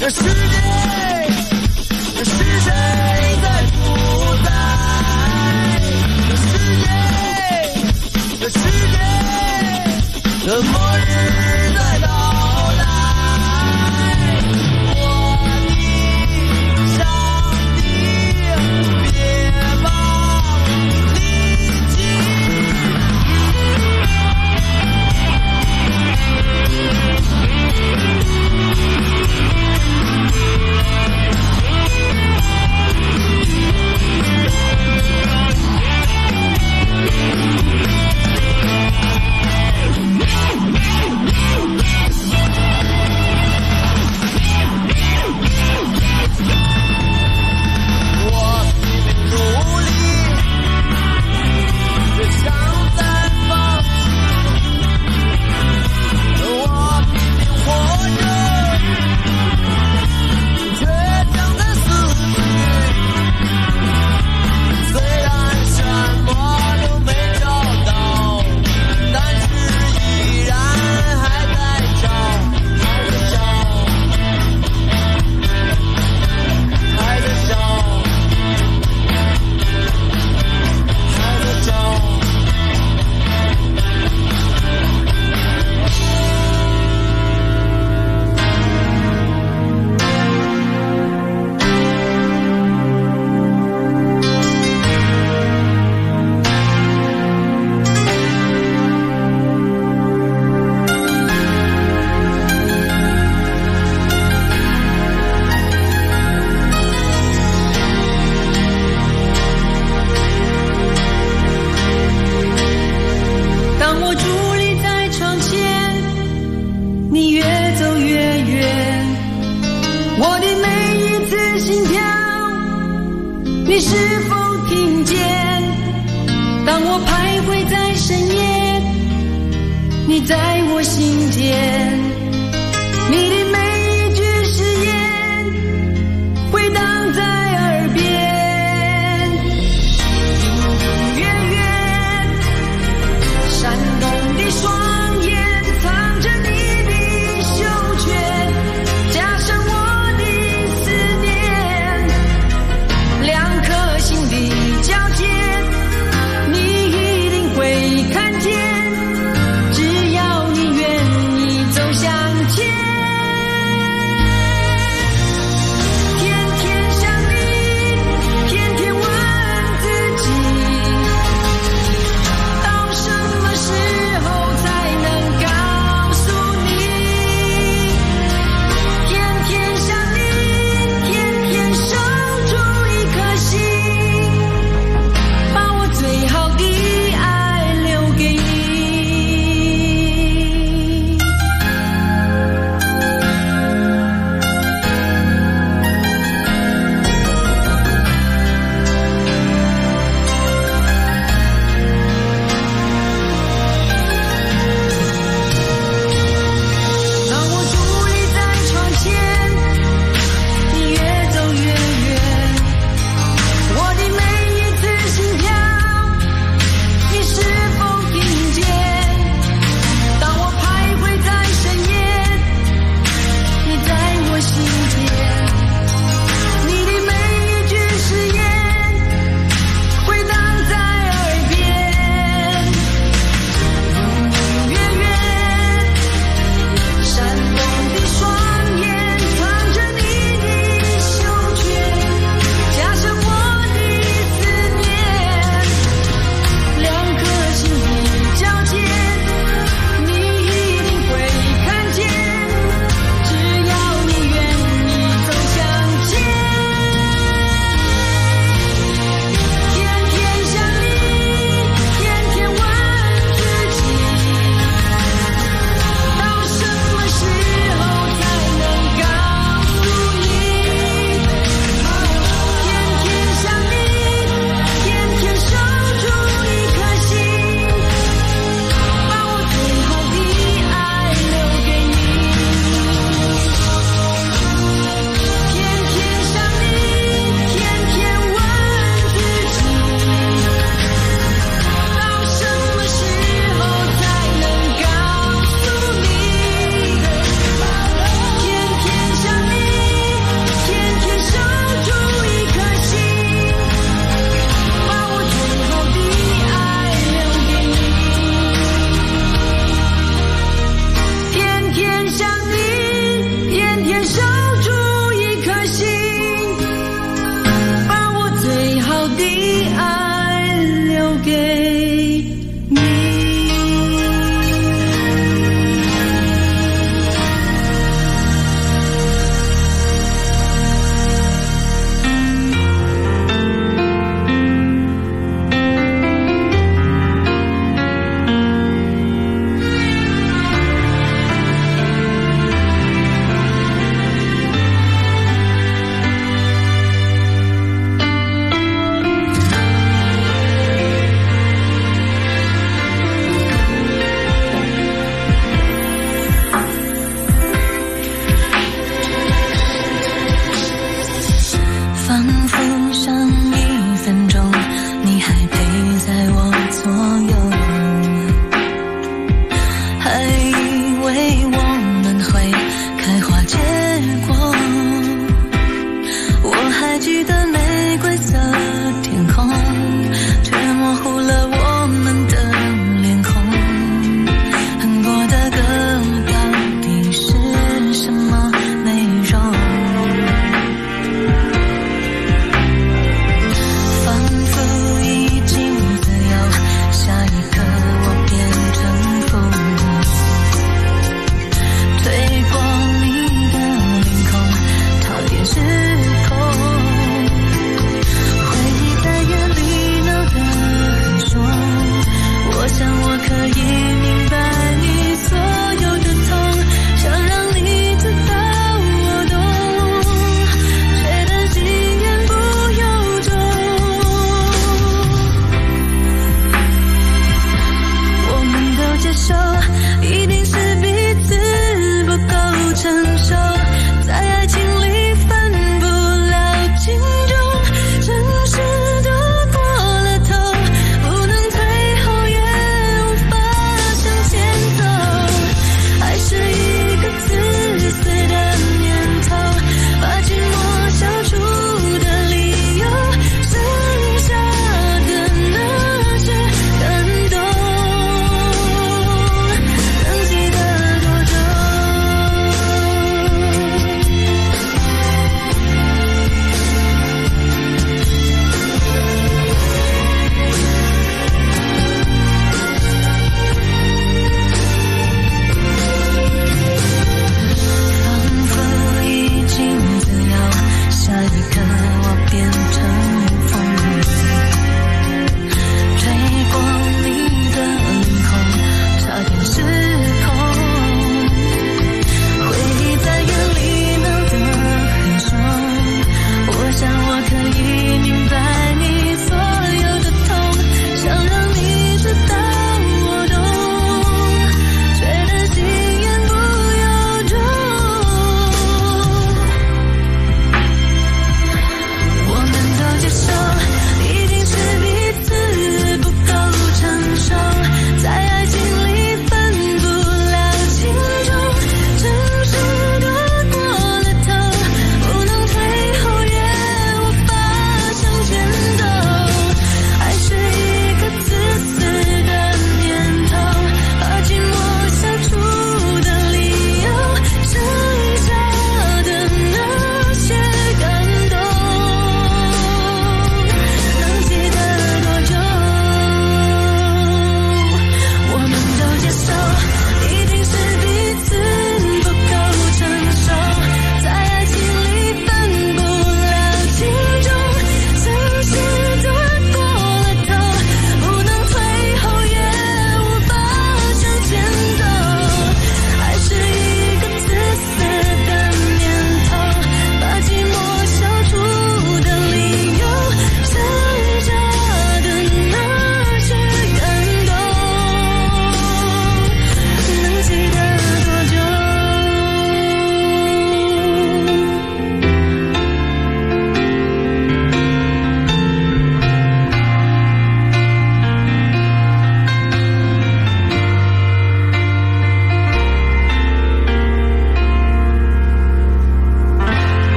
这世界是谁在主宰？这世界，这世界，这末日在到来。我的上帝，别忘离弃。 你是否听见？当我徘徊在深夜，你在我心间，你的每一句誓言回荡在耳边，隐隐约约，闪动的双眼藏着你的袖圈，加上我的思念，两颗心的交界，你一定会看见，只要你愿意走向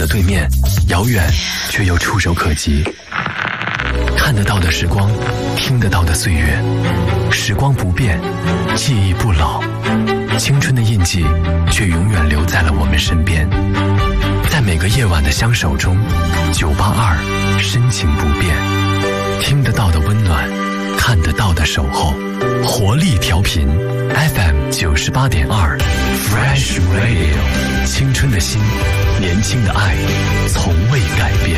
的对面，遥远却又触手可及。看得到的时光，听得到的岁月，时光不变，记忆不老，青春的印记却永远留在了我们身边。在每个夜晚的相守中，982深情不变，听得到的温暖，看得到的守候，活力调频 FM 98.2 Fresh Radio， 青春的心，年轻的爱，从未改变。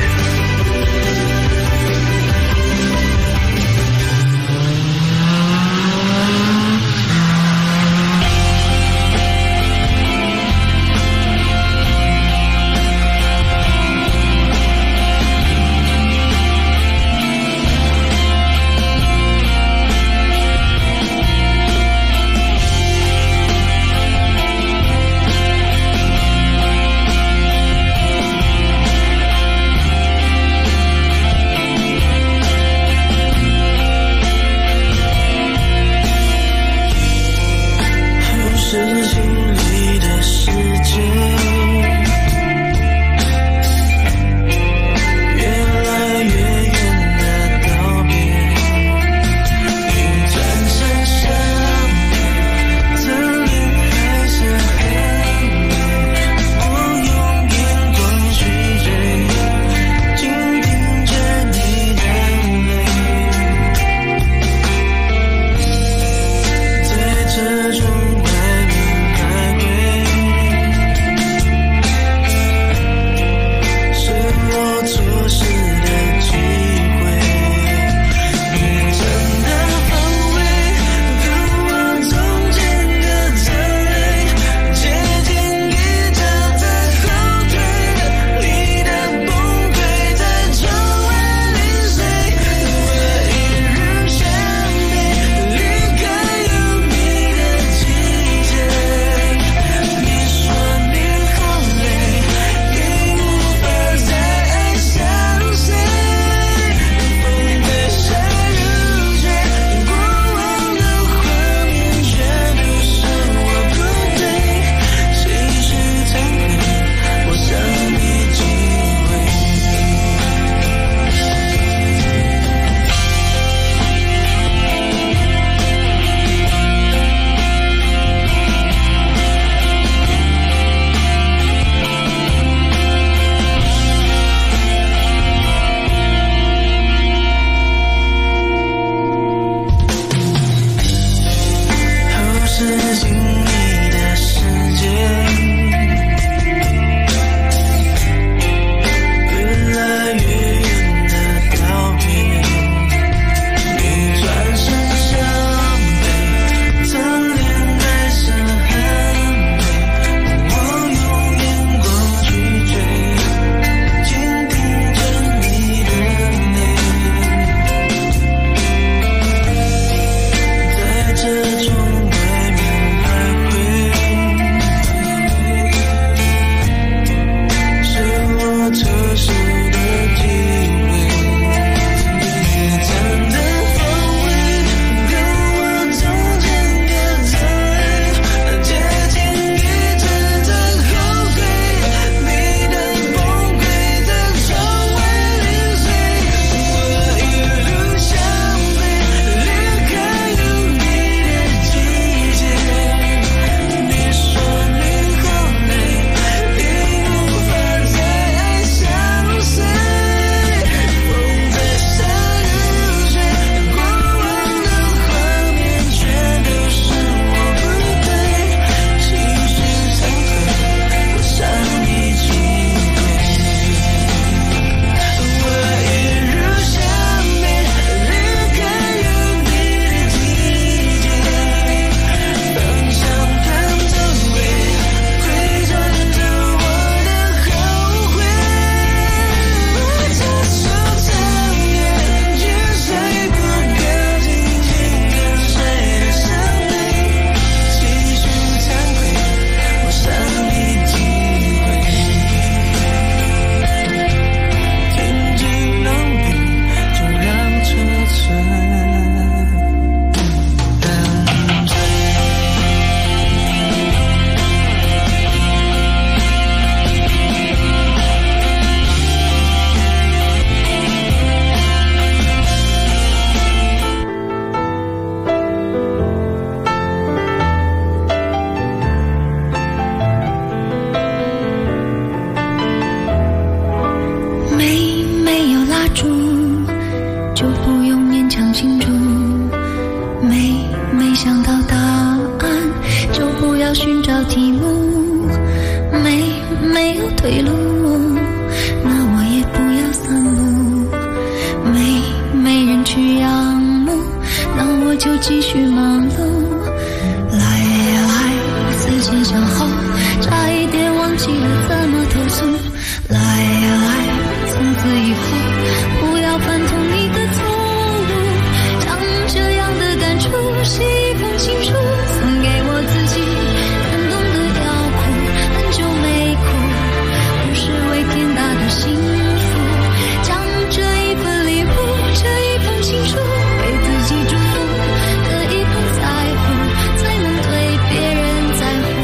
就继续忙碌。来呀来，思前想后，差一点忘记了怎么投诉。来呀来，从此以后不要犯同一个错误。将这样的感触写一封情书，送给我自己，感动的要哭，很久没哭，不是为天大的幸福。将这一份礼物，这一封情书，给自己祝福，可以不在乎，才能对别人在乎。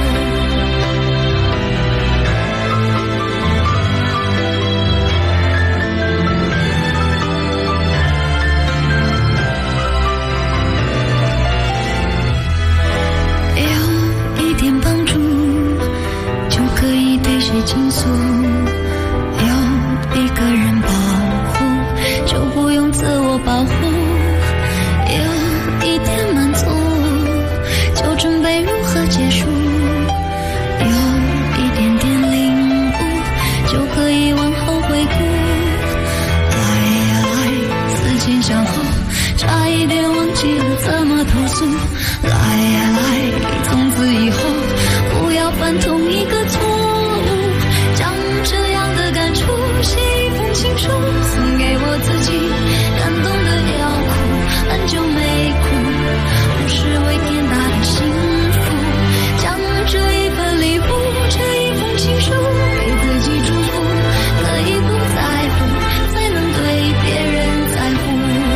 有一点帮助，就可以对谁倾诉。有一个人保护，就不用自我保护。有一点满足，就准备如何结束。有一点点领悟，就可以往后回顾。来呀来，思前想后，差一点忘记了怎么投诉。来呀来，从此以后不要犯同一个错误。将这样的感触写一封情书，送给我自己，感动的要哭，很久没哭，不是为天大的幸福。将这一份礼物，这一封情书，给自己祝福，可以不在乎，才能对别人在乎。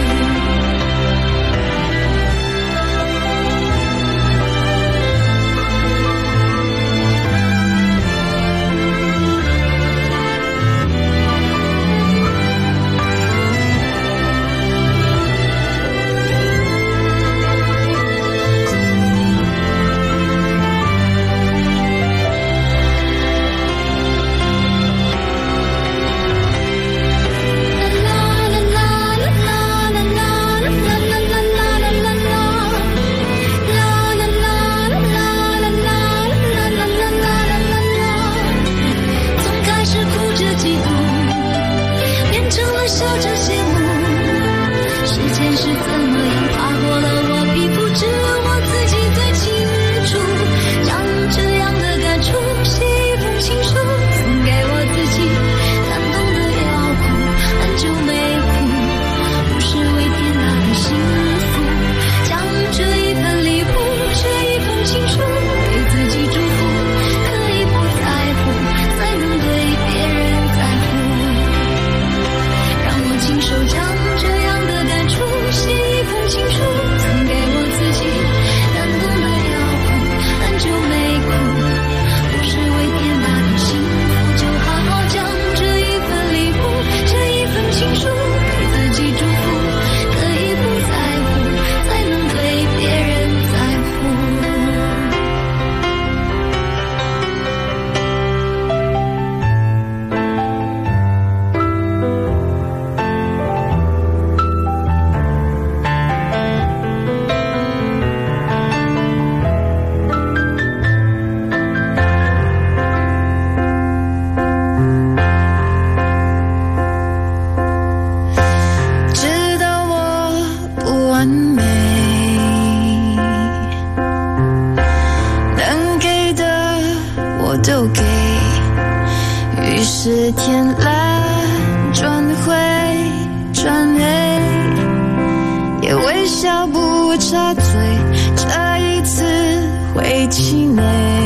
是天蓝转灰转黑，也微笑不插嘴，这一次会气馁。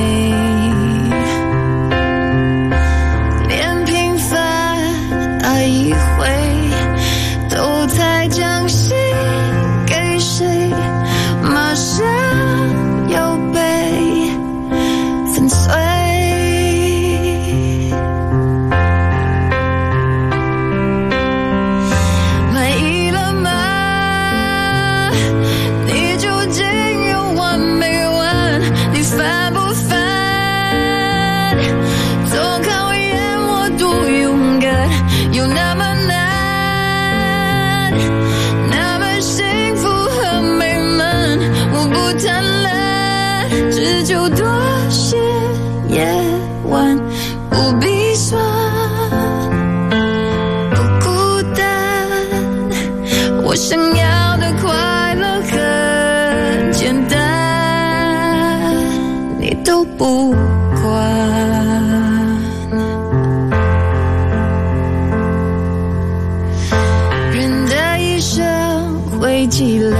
连平凡爱一回，都才将心给谁，马上要被粉碎。只求多些夜晚不必酸，不孤单，我想要的快乐和会积累。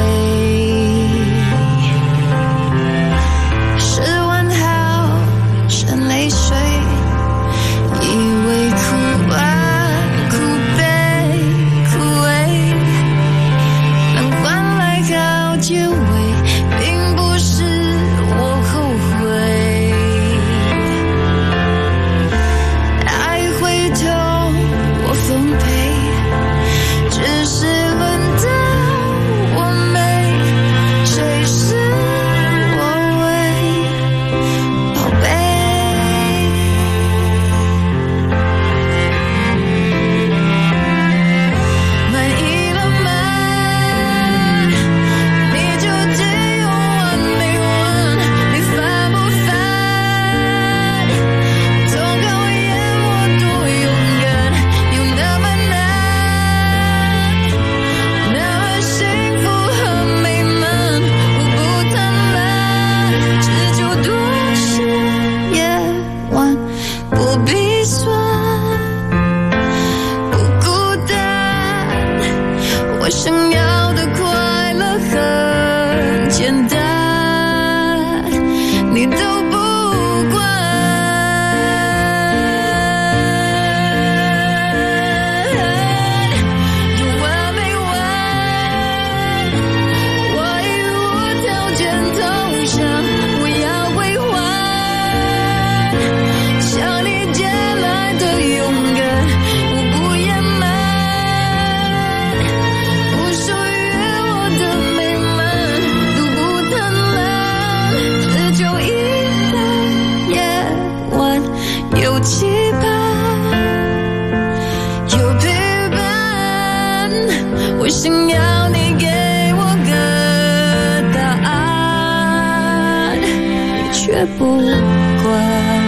试完好剩泪水，以为哭完哭悲枯萎，能换来好结尾，并不是我后悔。爱会痛我奉陪，只是轮到我没，谁是我为宝贝。满意了吗？你究竟有完没完？你烦不烦？总考验我多勇敢，有那么难，那么幸福和美满。我不贪婪，只求多些夜晚，不必算，不孤单。我想要的快乐很简单，你都不管。有完没完？我已无条件投降，我要归还，向你借来的勇敢，我不掩瞒，不属于我的美满，都不贪婪，只求一个夜晚有期盼，有陪伴。我想要你给我个答案，你却不管。